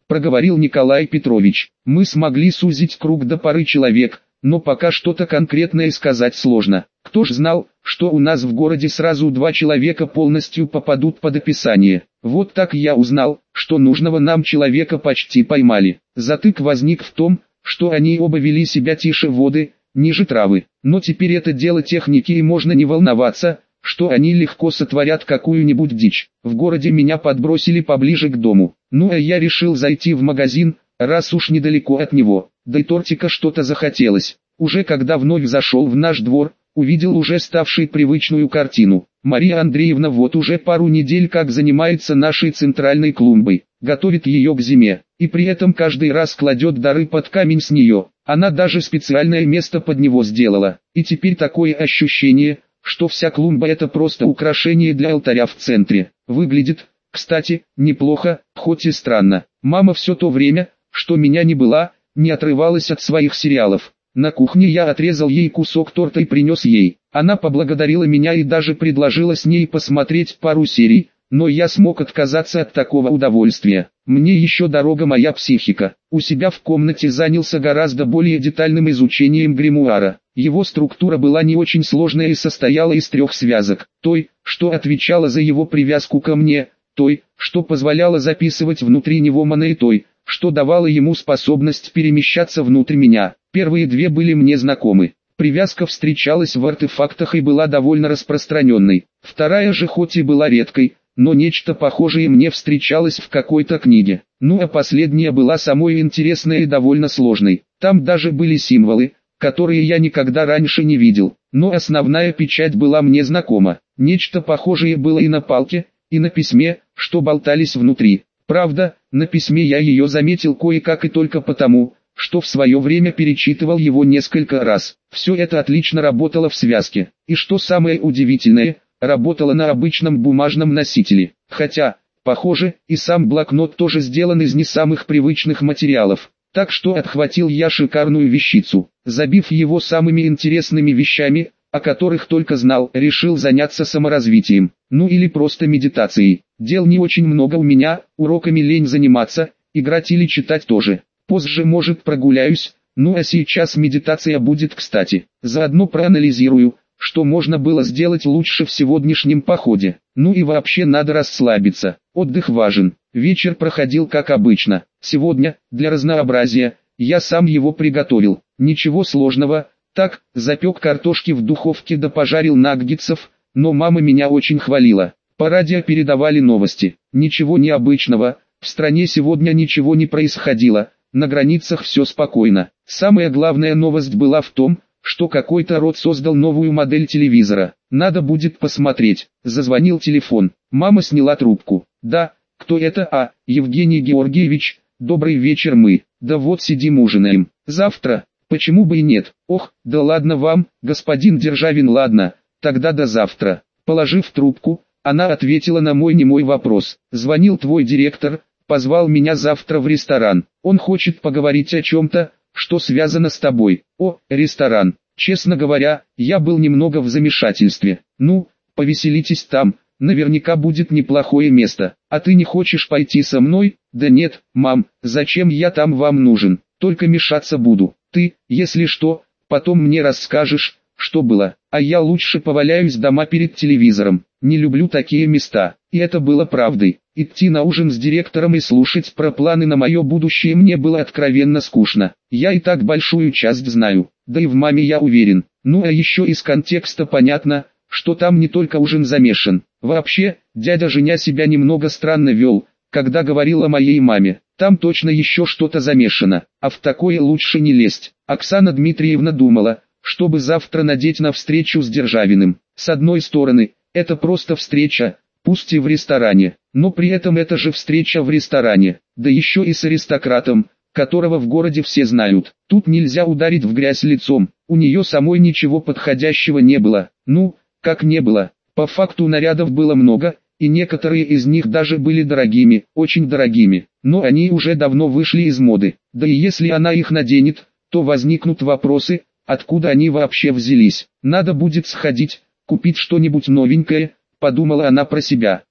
проговорил Николай Петрович. Мы смогли сузить круг до пары человек, но пока что-то конкретное сказать сложно. Кто ж знал, что у нас в городе сразу 2 человека полностью попадут под описание. Вот так я узнал, что нужного нам человека почти поймали. Затык возник в том, что они оба вели себя тише воды, ниже травы. Но теперь это дело техники, и можно не волноваться, что они легко сотворят какую-нибудь дичь. В городе меня подбросили поближе к дому. Ну а я решил зайти в магазин, раз уж недалеко от него. Да и тортика что-то захотелось. Уже когда вновь зашел в наш двор, увидел уже ставшей привычную картину. Мария Андреевна вот уже пару недель как занимается нашей центральной клумбой, готовит ее к зиме, и при этом каждый раз кладет дары под камень с нее. Она даже специальное место под него сделала. И теперь такое ощущение, что вся клумба это просто украшение для алтаря в центре. Выглядит, кстати, неплохо, хоть и странно. Мама все то время, что меня не была, не отрывалась от своих сериалов. На кухне я отрезал ей кусок торта и принес ей. Она поблагодарила меня и даже предложила с ней посмотреть пару серий, но я смог отказаться от такого удовольствия. Мне еще дорога моя психика. У себя в комнате занялся гораздо более детальным изучением гримуара. Его структура была не очень сложная и состояла из 3 связок. Той, что отвечала за его привязку ко мне, той, что позволяла записывать внутри него маны, и той, что давало ему способность перемещаться внутрь меня. Первые 2 были мне знакомы. Привязка встречалась в артефактах и была довольно распространенной. Вторая же хоть и была редкой, но нечто похожее мне встречалось в какой-то книге. Ну а последняя была самой интересной и довольно сложной. Там даже были символы, которые я никогда раньше не видел. Но основная печать была мне знакома. Нечто похожее было и на палке, и на письме, что болтались внутри. Правда, на письме я ее заметил кое-как и только потому, что в свое время перечитывал его несколько раз. Все это отлично работало в связке. И что самое удивительное, работало на обычном бумажном носителе. Хотя, похоже, и сам блокнот тоже сделан из не самых привычных материалов. Так что отхватил я шикарную вещицу. Забив его самыми интересными вещами, о которых только знал, решил заняться саморазвитием. Ну или просто медитацией. Дел не очень много у меня, уроками лень заниматься, играть или читать тоже. Позже, может, прогуляюсь, ну а сейчас медитация будет кстати. Заодно проанализирую, что можно было сделать лучше в сегодняшнем походе. Ну и вообще надо расслабиться, отдых важен. Вечер проходил как обычно. Сегодня, для разнообразия, я сам его приготовил. Ничего сложного, так, запек картошки в духовке да пожарил наггетсов, но мама меня очень хвалила. По радио передавали новости. Ничего необычного, в стране сегодня ничего не происходило. На границах все спокойно. Самая главная новость была в том, что какой-то род создал новую модель телевизора. Надо будет посмотреть. Зазвонил телефон. Мама сняла трубку. Да, кто это? Евгений Георгиевич, добрый вечер мы. Да вот сидим ужинаем. Завтра? Почему бы и нет? Ох, да ладно вам, господин Державин, ладно, тогда до завтра. Положив трубку, она ответила на мой немой вопрос. Звонил твой директор, позвал меня завтра в ресторан. Он хочет поговорить о чем-то, что связано с тобой. О, ресторан. Честно говоря, я был немного в замешательстве. Ну, повеселитесь там, наверняка будет неплохое место. А ты не хочешь пойти со мной? Да нет, мам, зачем я там вам нужен? Только мешаться буду. Ты, если что, потом мне расскажешь, что было. А я лучше поваляюсь дома перед телевизором. Не люблю такие места. И это было правдой. Идти на ужин с директором и слушать про планы на мое будущее мне было откровенно скучно. Я и так большую часть знаю, да и в маме я уверен. Ну а еще из контекста понятно, что там не только ужин замешан. Вообще, дядя Женя себя немного странно вел, когда говорил о моей маме. Там точно еще что-то замешано, а в такое лучше не лезть. Оксана Дмитриевна думала, чтобы завтра надеть на встречу с Державиным. С одной стороны, это просто встреча, пусть и в ресторане, но при этом это же встреча в ресторане, да еще и с аристократом, которого в городе все знают. Тут нельзя ударить в грязь лицом, у нее самой ничего подходящего не было. Ну, как не было, по факту нарядов было много, и некоторые из них даже были дорогими, очень дорогими, но они уже давно вышли из моды. Да и если она их наденет, то возникнут вопросы, откуда они вообще взялись. Надо будет сходить, купить что-нибудь новенькое, подумала она про себя.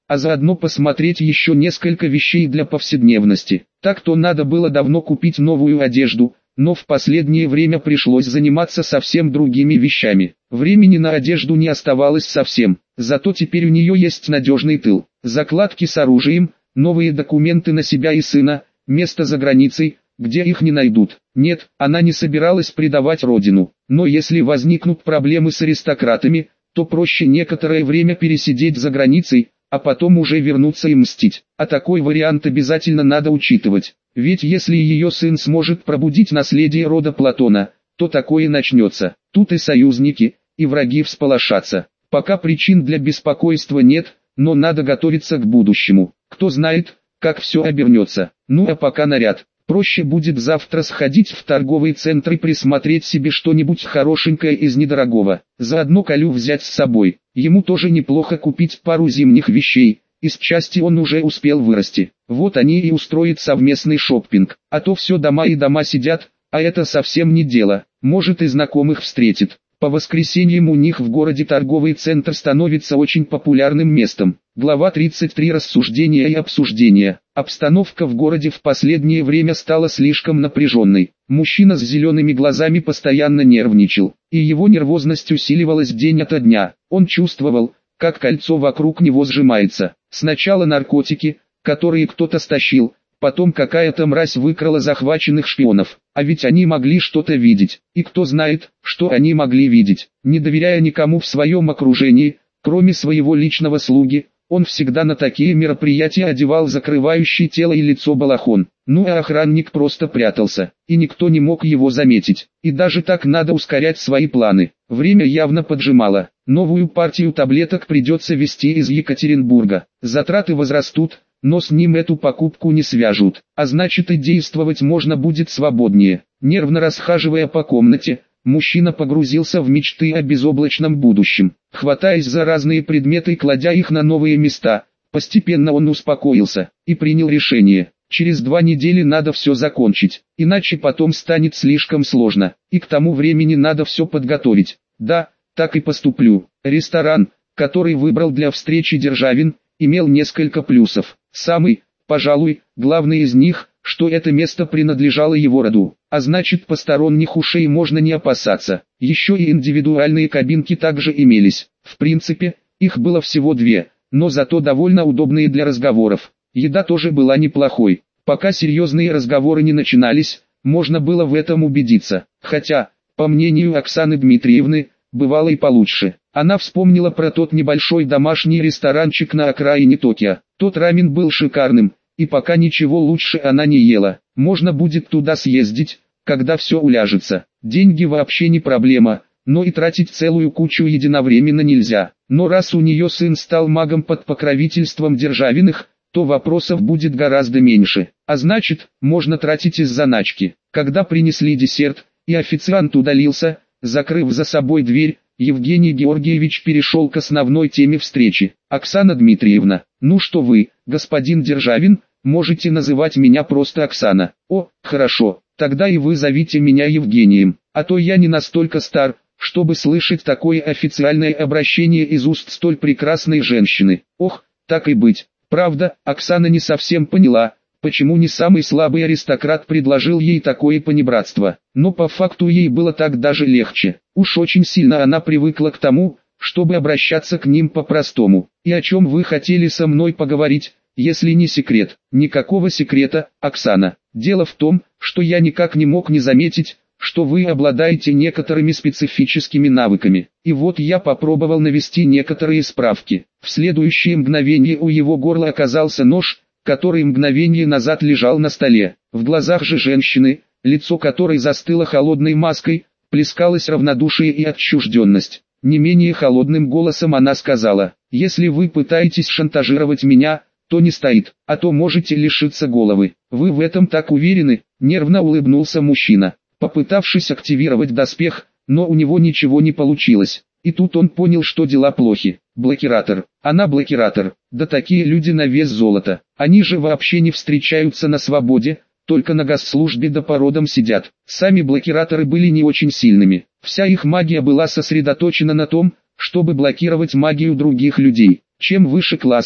а заодно посмотреть еще несколько вещей для повседневности. Так-то надо было давно купить новую одежду, но в последнее время пришлось заниматься совсем другими вещами. Времени на одежду не оставалось совсем, зато теперь у нее есть надежный тыл, закладки с оружием, новые документы на себя и сына, место за границей, где их не найдут. Нет, она не собиралась предавать родину, но если возникнут проблемы с аристократами, то проще некоторое время пересидеть за границей, а потом уже вернуться и мстить. А такой вариант обязательно надо учитывать, ведь если ее сын сможет пробудить наследие рода Платона, то такое начнется. Тут и союзники, и враги всполошатся. Пока причин для беспокойства нет, но надо готовиться к будущему. Кто знает, как все обернется. Ну а пока наряд. Проще будет завтра сходить в торговый центр и присмотреть себе что-нибудь хорошенькое из недорогого. Заодно Колю взять с собой. Ему тоже неплохо купить пару зимних вещей. Из части он уже успел вырасти. Вот они и устроят совместный шоппинг. А то все дома и дома сидят, а это совсем не дело. Может и знакомых встретит. По воскресеньям у них в городе торговый центр становится очень популярным местом. Глава 33. Рассуждения и обсуждения. Обстановка в городе в последнее время стала слишком напряженной. Мужчина с зелеными глазами постоянно нервничал, и его нервозность усиливалась день ото дня. Он чувствовал, как кольцо вокруг него сжимается. Сначала наркотики, которые кто-то стащил, потом какая-то мразь выкрала захваченных шпионов. А ведь они могли что-то видеть, и кто знает, что они могли видеть. Не доверяя никому в своем окружении, кроме своего личного слуги, он всегда на такие мероприятия одевал закрывающий тело и лицо балахон. Ну а охранник просто прятался, и никто не мог его заметить. И даже так надо ускорять свои планы. Время явно поджимало. Новую партию таблеток придется везти из Екатеринбурга. Затраты возрастут, но с ним эту покупку не свяжут, а значит и действовать можно будет свободнее. Нервно расхаживая по комнате, мужчина погрузился в мечты о безоблачном будущем. Хватаясь за разные предметы и кладя их на новые места, постепенно он успокоился и принял решение. Через 2 недели надо все закончить, иначе потом станет слишком сложно, и к тому времени надо все подготовить. Да, так и поступлю. Ресторан, который выбрал для встречи Державин, имел несколько плюсов. Самый, пожалуй, главный из них, что это место принадлежало его роду, а значит посторонних ушей можно не опасаться. Еще и индивидуальные кабинки также имелись. В принципе, их было всего 2, но зато довольно удобные для разговоров. Еда тоже была неплохой. Пока серьезные разговоры не начинались, можно было в этом убедиться. Хотя, по мнению Оксаны Дмитриевны, бывало и получше. Она вспомнила про тот небольшой домашний ресторанчик на окраине Токио. Тот рамен был шикарным, и пока ничего лучше она не ела. Можно будет туда съездить, когда все уляжется. Деньги вообще не проблема, но и тратить целую кучу единовременно нельзя. Но раз у нее сын стал магом под покровительством Державиных, то вопросов будет гораздо меньше. А значит, можно тратить из заначки. Когда принесли десерт, и официант удалился, закрыв за собой дверь, Евгений Георгиевич перешел к основной теме встречи. «Оксана Дмитриевна, ну что вы, господин Державин, можете называть меня просто Оксана». «О, хорошо, тогда и вы зовите меня Евгением, а то я не настолько стар, чтобы слышать такое официальное обращение из уст столь прекрасной женщины». «Ох, так и быть». Правда, Оксана не совсем поняла, почему не самый слабый аристократ предложил ей такое понебратство, но по факту ей было так даже легче. Уж очень сильно она привыкла к тому, чтобы обращаться к ним по-простому. «И о чем вы хотели со мной поговорить, если не секрет?» «Никакого секрета, Оксана. Дело в том, что я никак не мог не заметить, что вы обладаете некоторыми специфическими навыками. И вот я попробовал навести некоторые справки. В следующее мгновение у его горла оказался нож, который мгновение назад лежал на столе. В глазах же женщины, лицо которой застыло холодной маской, плескалось равнодушие и отчужденность. Не менее холодным голосом она сказала: «Если вы пытаетесь шантажировать меня, то не стоит, а то можете лишиться головы». «Вы в этом так уверены?» — нервно улыбнулся мужчина, попытавшись активировать доспех, но у него ничего не получилось. И тут он понял, что дела плохи. Блокиратор. Она блокиратор. Да такие люди на вес золота. Они же вообще не встречаются на свободе, только на госслужбе да по родам сидят. Сами блокираторы были не очень сильными. Вся их магия была сосредоточена на том, чтобы блокировать магию других людей. Чем выше класс,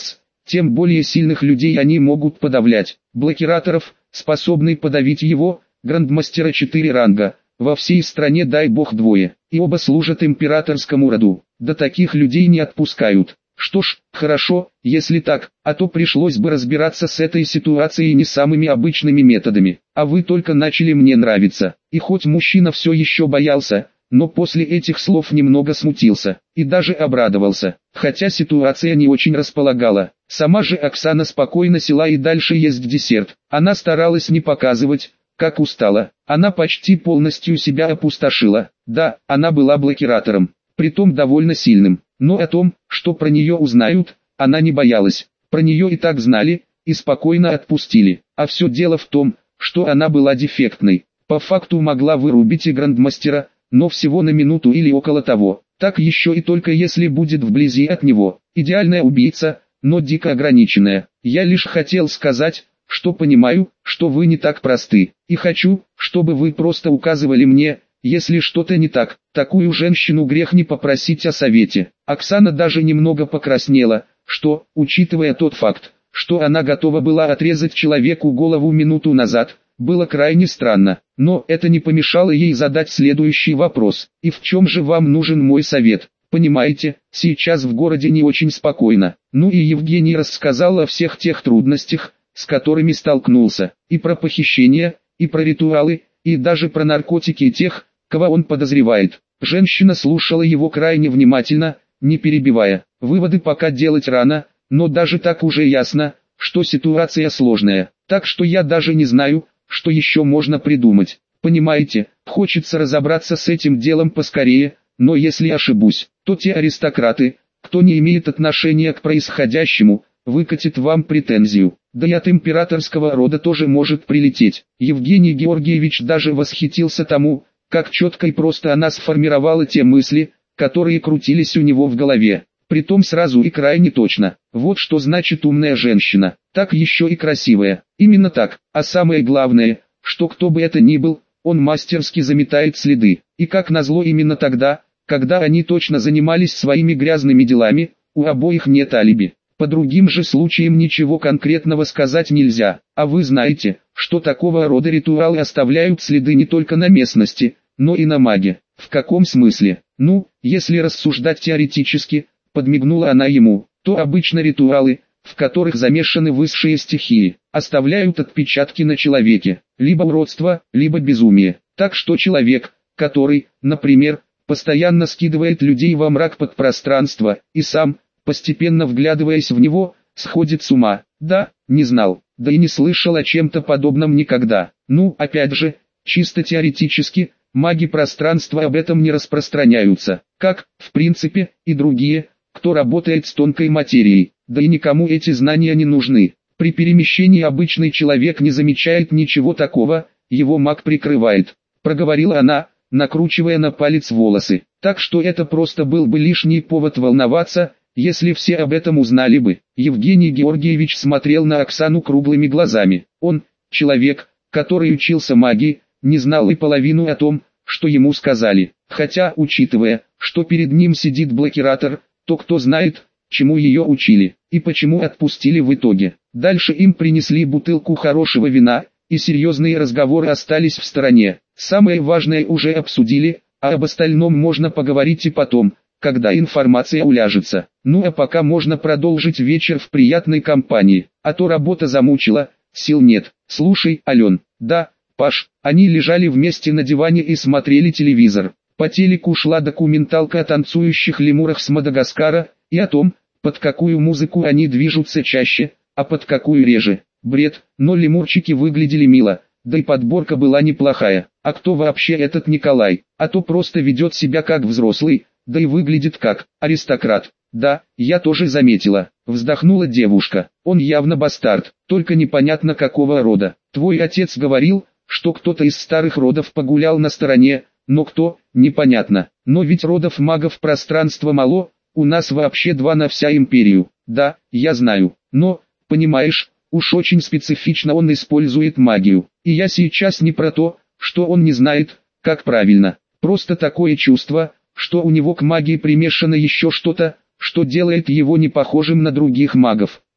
тем более сильных людей они могут подавлять. Блокираторов, способный подавить его, грандмастера 4 ранга, во всей стране дай бог 2, и оба служат императорскому роду. Да таких людей не отпускают. Что ж, хорошо, если так, а то пришлось бы разбираться с этой ситуацией не самыми обычными методами. А вы только начали мне нравиться. И хоть мужчина все еще боялся, но после этих слов немного смутился, и даже обрадовался, хотя ситуация не очень располагала. Сама же Оксана спокойно села и дальше есть десерт. Она старалась не показывать, как устала. Она почти полностью себя опустошила. Да, она была блокиратором, притом довольно сильным, но о том, что про нее узнают, она не боялась. Про нее и так знали, и спокойно отпустили. А все дело в том, что она была дефектной. По факту могла вырубить и грандмастера, но всего на минуту или около того. Так еще и только если будет вблизи от него. Идеальная убийца, но дико ограниченная. Я лишь хотел сказать, что понимаю, что вы не так просты. И хочу, чтобы вы просто указывали мне, если что-то не так. Такую женщину грех не попросить о совете. Оксана даже немного покраснела, что, учитывая тот факт, что она готова была отрезать человеку голову минуту назад, было крайне странно. Но это не помешало ей задать следующий вопрос. И в чем же вам нужен мой совет? Понимаете, сейчас в городе не очень спокойно. Ну и Евгений рассказал о всех тех трудностях, с которыми столкнулся. И про похищения, и про ритуалы, и даже про наркотики тех, кого он подозревает. Женщина слушала его крайне внимательно, не перебивая. Выводы пока делать рано, но даже так уже ясно, что ситуация сложная. Так что я даже не знаю, что еще можно придумать. Понимаете, хочется разобраться с этим делом поскорее, но если ошибусь, то те аристократы, кто не имеет отношения к происходящему, выкатит вам претензию. Да и от императорского рода тоже может прилететь. Евгений Георгиевич даже восхитился тому, как четко и просто она сформировала те мысли, которые крутились у него в голове. Притом сразу и крайне точно. Вот что значит умная женщина. Так еще и красивая. Именно так. А самое главное, что кто бы это ни был, он мастерски заметает следы. И как назло именно тогда, когда они точно занимались своими грязными делами, у обоих нет алиби. По другим же случаям ничего конкретного сказать нельзя. А вы знаете, что такого рода ритуалы оставляют следы не только на местности, но и на маге. В каком смысле? Ну, если рассуждать теоретически, подмигнула она ему, то обычно ритуалы, в которых замешаны высшие стихии, оставляют отпечатки на человеке, либо уродство, либо безумие. Так что человек, который, например, постоянно скидывает людей во мрак подпространства, и сам, постепенно вглядываясь в него, сходит с ума. Да, не знал, да и не слышал о чем-то подобном никогда. Ну, опять же, чисто теоретически, маги пространства об этом не распространяются, как, в принципе, и другие, кто работает с тонкой материей, да и никому эти знания не нужны. При перемещении обычный человек не замечает ничего такого, его маг прикрывает, проговорила она, накручивая на палец волосы. Так что это просто был бы лишний повод волноваться, если все об этом узнали бы. Евгений Георгиевич смотрел на Оксану круглыми глазами. Он, человек, который учился магии, не знал и половину о том, что ему сказали. Хотя, учитывая, что перед ним сидит блокиратор, то кто знает, чему ее учили, и почему отпустили в итоге. Дальше им принесли бутылку хорошего вина, и серьезные разговоры остались в стороне. Самое важное уже обсудили, а об остальном можно поговорить и потом, когда информация уляжется. Ну а пока можно продолжить вечер в приятной компании, а то работа замучила, сил нет. Слушай, Ален, да, Паш, они лежали вместе на диване и смотрели телевизор. По телеку шла документалка о танцующих лемурах с Мадагаскара, и о том, под какую музыку они движутся чаще, а под какую реже. Бред, но лемурчики выглядели мило, да и подборка была неплохая. А кто вообще этот Николай? А то просто ведет себя как взрослый, да и выглядит как аристократ. Да, я тоже заметила, вздохнула девушка. Он явно бастард, только непонятно какого рода. Твой отец говорил, что кто-то из старых родов погулял на стороне, но кто, непонятно. Но ведь родов магов пространства мало, у нас вообще 2 на вся империю. Да, я знаю, но, понимаешь, уж очень специфично он использует магию. И я сейчас не про то, что он не знает, как правильно. Просто такое чувство, что у него к магии примешано еще что-то, что делает его не похожим на других магов.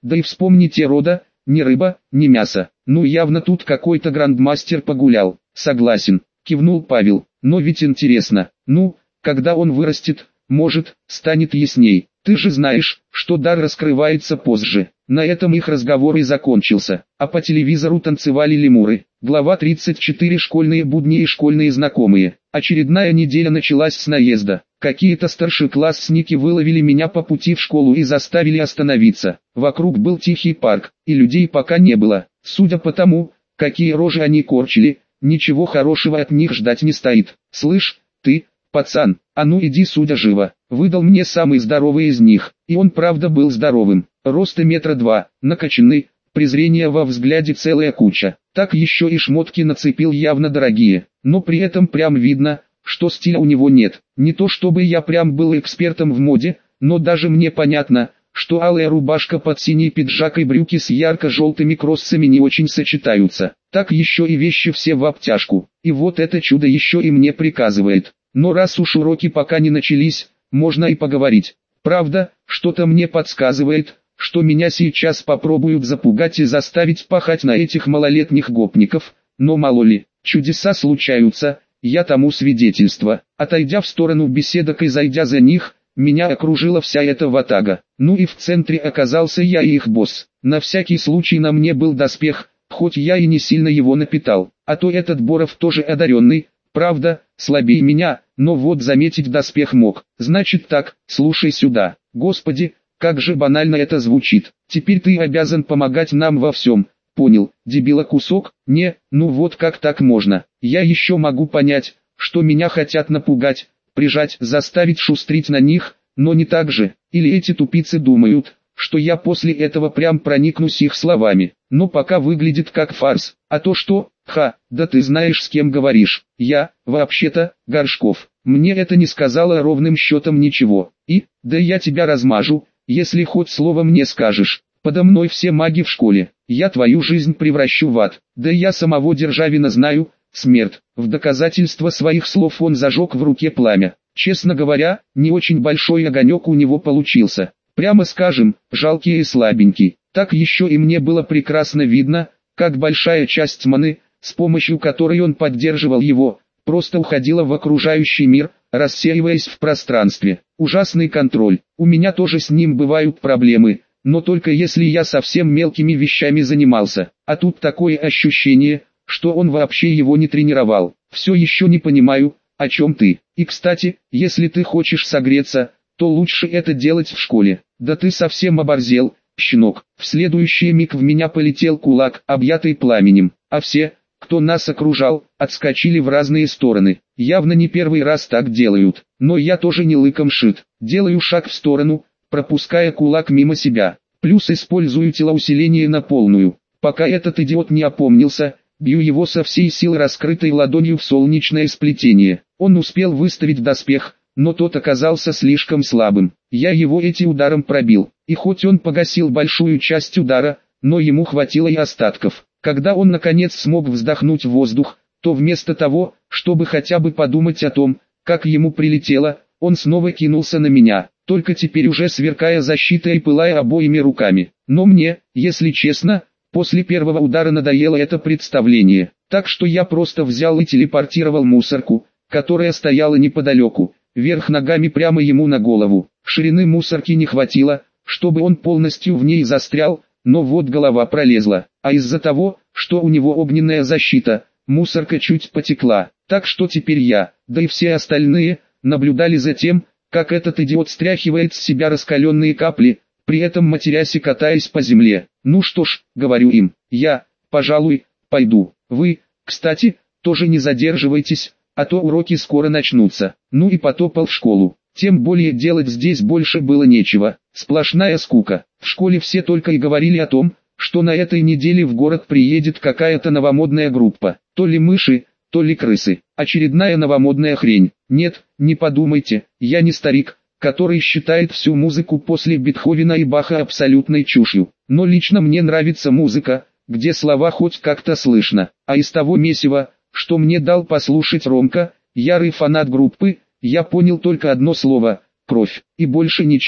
Да и вспомните рода, ни рыба, ни мясо. Ну явно тут какой-то грандмастер погулял. Согласен, кивнул Павел. Но ведь интересно, ну, когда он вырастет, может, станет ясней. Ты же знаешь, что дар раскрывается позже. На этом их разговор и закончился. А по телевизору танцевали лемуры. Глава 34. Школьные будни и школьные знакомые. Очередная неделя началась с наезда. Какие-то старшеклассники выловили меня по пути в школу и заставили остановиться. Вокруг был тихий парк, и людей пока не было. Судя по тому, какие рожи они корчили, ничего хорошего от них ждать не стоит. «Слышь, ты, пацан, а ну иди сюда живо», выдал мне самый здоровый из них. И он правда был здоровым. Роста 2 метра, накачанный, презрения во взгляде целая куча. Так еще и шмотки нацепил явно дорогие, но при этом прям видно, что стиля у него нет. Не то чтобы я прям был экспертом в моде, но даже мне понятно, что алая рубашка под синий пиджак и брюки с ярко-желтыми кроссами не очень сочетаются. Так еще и вещи все в обтяжку. И вот это чудо еще и мне приказывает. Но раз уж уроки пока не начались, можно и поговорить. Правда, что-то мне подсказывает, что меня сейчас попробуют запугать и заставить пахать на этих малолетних гопников, но мало ли, чудеса случаются, я тому свидетельство. Отойдя в сторону беседок и зайдя за них, меня окружила вся эта ватага. Ну и в центре оказался я и их босс. На всякий случай на мне был доспех, хоть я и не сильно его напитал, а то этот Боров тоже одаренный, правда, слабее меня, но вот заметить доспех мог. Значит так, слушай сюда. Господи, как же банально это звучит. Теперь ты обязан помогать нам во всем. Понял, дебила кусок? Не, ну вот как так можно. Я еще могу понять, что меня хотят напугать, прижать, заставить шустрить на них, но не так же. Или эти тупицы думают, что я после этого прям проникнусь их словами. Но пока выглядит как фарс. А то что? Ха, да ты знаешь, с кем говоришь. Я, вообще-то, Горшков. Мне это не сказала ровным счетом ничего. И, да я тебя размажу, если хоть слово мне скажешь. Подо мной все маги в школе. Я твою жизнь превращу в ад. Да я самого Державина знаю, смерть. В доказательство своих слов он зажег в руке пламя. Честно говоря, не очень большой огонек у него получился. Прямо скажем, жалкий и слабенький. Так еще и мне было прекрасно видно, как большая часть маны, с помощью которой он поддерживал его, просто уходила в окружающий мир, рассеиваясь в пространстве. Ужасный контроль. У меня тоже с ним бывают проблемы, но только если я совсем мелкими вещами занимался. А тут такое ощущение, что он вообще его не тренировал. Все еще не понимаю, о чем ты. И кстати, если ты хочешь согреться, то лучше это делать в школе. Да ты совсем оборзел, щенок. В следующий миг в меня полетел кулак, объятый пламенем, а все, кто нас окружал, отскочили в разные стороны. Явно не первый раз так делают, но я тоже не лыком шит. Делаю шаг в сторону, пропуская кулак мимо себя, плюс использую телоусиление на полную. Пока этот идиот не опомнился, бью его со всей силы раскрытой ладонью в солнечное сплетение. Он успел выставить доспех, но тот оказался слишком слабым. Я его этим ударом пробил, и хоть он погасил большую часть удара, но ему хватило и остатков. Когда он наконец смог вздохнуть в воздух, то вместо того, чтобы хотя бы подумать о том, как ему прилетело, он снова кинулся на меня, только теперь уже сверкая защитой и пылая обоими руками. Но мне, если честно, после первого удара надоело это представление, так что я просто взял и телепортировал мусорку, которая стояла неподалеку, вверх ногами прямо ему на голову. Ширины мусорки не хватило, чтобы он полностью в ней застрял, но вот голова пролезла, а из-за того, что у него огненная защита, мусорка чуть потекла, так что теперь я, да и все остальные, наблюдали за тем, как этот идиот стряхивает с себя раскаленные капли, при этом матерясь и катаясь по земле. Ну что ж, говорю им, я, пожалуй, пойду. Вы, кстати, тоже не задерживайтесь, а то уроки скоро начнутся. Ну и потопал в школу. Тем более делать здесь больше было нечего, сплошная скука. В школе все только и говорили о том, что на этой неделе в город приедет какая-то новомодная группа. То ли мыши, то ли крысы. Очередная новомодная хрень. Нет, не подумайте, я не старик, который считает всю музыку после Бетховена и Баха абсолютной чушью. Но лично мне нравится музыка, где слова хоть как-то слышно. А из того месива, что мне дал послушать Ромка, ярый фанат группы, я понял только одно слово – кровь, и больше ничего.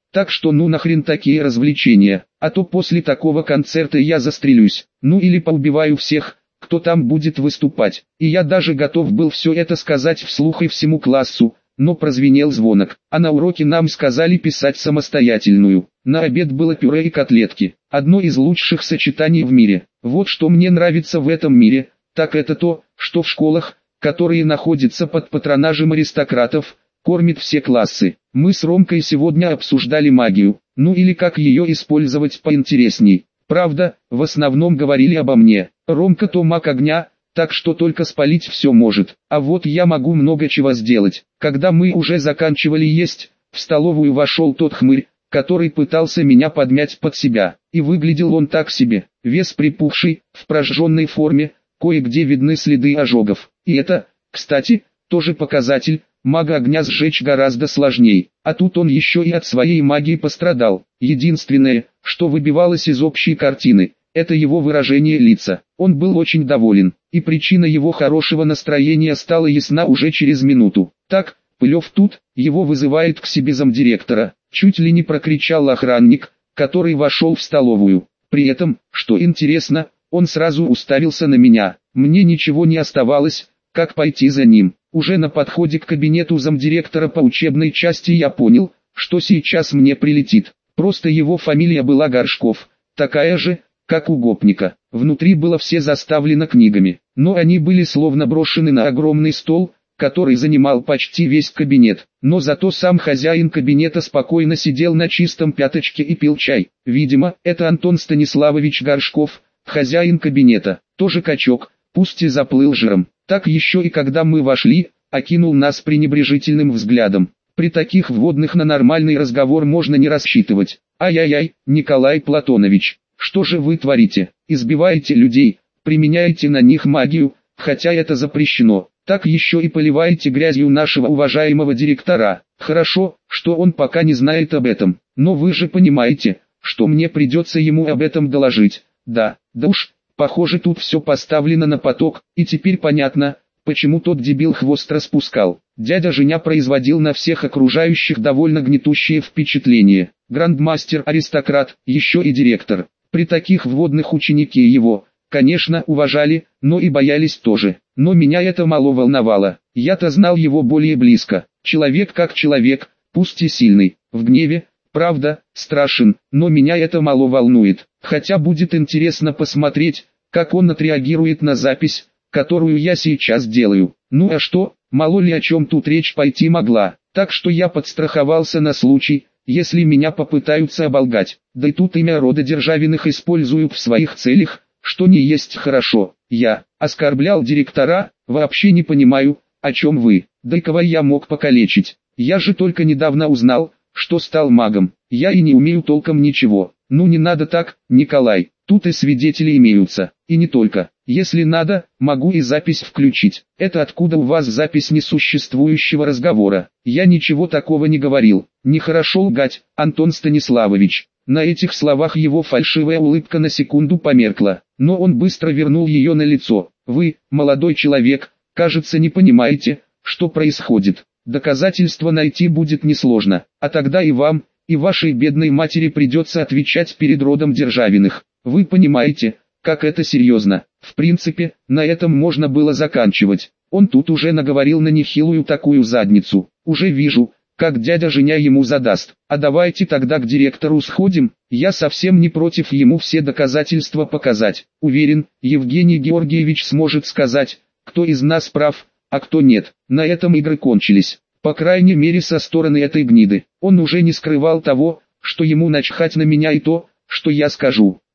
Так что ну нахрен такие развлечения, а то после такого концерта я застрелюсь, ну или поубиваю всех, кто там будет выступать. И я даже готов был все это сказать вслух и всему классу, но прозвенел звонок, а на уроке нам сказали писать самостоятельную. На обед было пюре и котлетки, одно из лучших сочетаний в мире. Вот что мне нравится в этом мире, так это то, что в школах, которые находятся под патронажем аристократов, кормит все классы. Мы с Ромкой сегодня обсуждали магию, ну или как ее использовать поинтересней. Правда, в основном говорили обо мне. Ромка то маг огня, так что только спалить все может, а вот я могу много чего сделать. Когда мы уже заканчивали есть, в столовую вошел тот хмырь, который пытался меня подмять под себя, и выглядел он так себе, весь припухший, в прожженной форме, кое-где видны следы ожогов. И это, кстати, тоже показатель. Мага огня сжечь гораздо сложнее, а тут он еще и от своей магии пострадал. Единственное, что выбивалось из общей картины, это его выражение лица. Он был очень доволен, и причина его хорошего настроения стала ясна уже через минуту. «Так, Пылев тут, его вызывает к себе замдиректора», чуть ли не прокричал охранник, который вошел в столовую. При этом, что интересно, он сразу уставился на меня. Мне ничего не оставалось, как пойти за ним. Уже на подходе к кабинету замдиректора по учебной части я понял, что сейчас мне прилетит. Просто его фамилия была Горшков, такая же, как у гопника. Внутри было все заставлено книгами, но они были словно брошены на огромный стол, который занимал почти весь кабинет. Но зато сам хозяин кабинета спокойно сидел на чистом пяточке и пил чай. Видимо, это Антон Станиславович Горшков, хозяин кабинета, тоже качок, пусть и заплыл жиром. Так еще и когда мы вошли, окинул нас пренебрежительным взглядом. При таких вводных на нормальный разговор можно не рассчитывать. Ай-яй-яй, Николай Платонович, что же вы творите? Избиваете людей, применяете на них магию, хотя это запрещено. Так еще и поливаете грязью нашего уважаемого директора. Хорошо, что он пока не знает об этом, но вы же понимаете, что мне придется ему об этом доложить. Да уж. Похоже, тут все поставлено на поток, и теперь понятно, почему тот дебил хвост распускал. Дядя Женя производил на всех окружающих довольно гнетущее впечатление. Грандмастер-аристократ, еще и директор. При таких вводных ученики его, конечно, уважали, но и боялись тоже. Но меня это мало волновало. Я-то знал его более близко. Человек как человек, пусть и сильный, в гневе, правда, страшен, но меня это мало волнует. Хотя будет интересно посмотреть, как он отреагирует на запись, которую я сейчас делаю. Ну а что, мало ли о чем тут речь пойти могла. Так что я подстраховался на случай, если меня попытаются оболгать. Да и тут имя рода Державиных используют в своих целях, что не есть хорошо. Я оскорблял директора, вообще не понимаю, о чем вы. Да и кого я мог покалечить? Я же только недавно узнал, что стал магом. Я и не умею толком ничего. Ну не надо так, Николай, тут и свидетели имеются, и не только. Если надо, могу и запись включить. Это откуда у вас запись несуществующего разговора? Я ничего такого не говорил. Нехорошо лгать, Антон Станиславович. На этих словах его фальшивая улыбка на секунду померкла, но он быстро вернул ее на лицо. Вы, молодой человек, кажется, не понимаете, что происходит. Доказательства найти будет несложно, а тогда и вам, и вашей бедной матери придется отвечать перед родом Державиных. Вы понимаете, как это серьезно? В принципе, на этом можно было заканчивать. Он тут уже наговорил на нехилую такую задницу. Уже вижу, как дядя Женя ему задаст. А давайте тогда к директору сходим, я совсем не против ему все доказательства показать. Уверен, Евгений Георгиевич сможет сказать, кто из нас прав, а кто нет. На этом игры кончились. По крайней мере со стороны этой гниды. Он уже не скрывал того, что ему начхать на меня и то, что я скажу.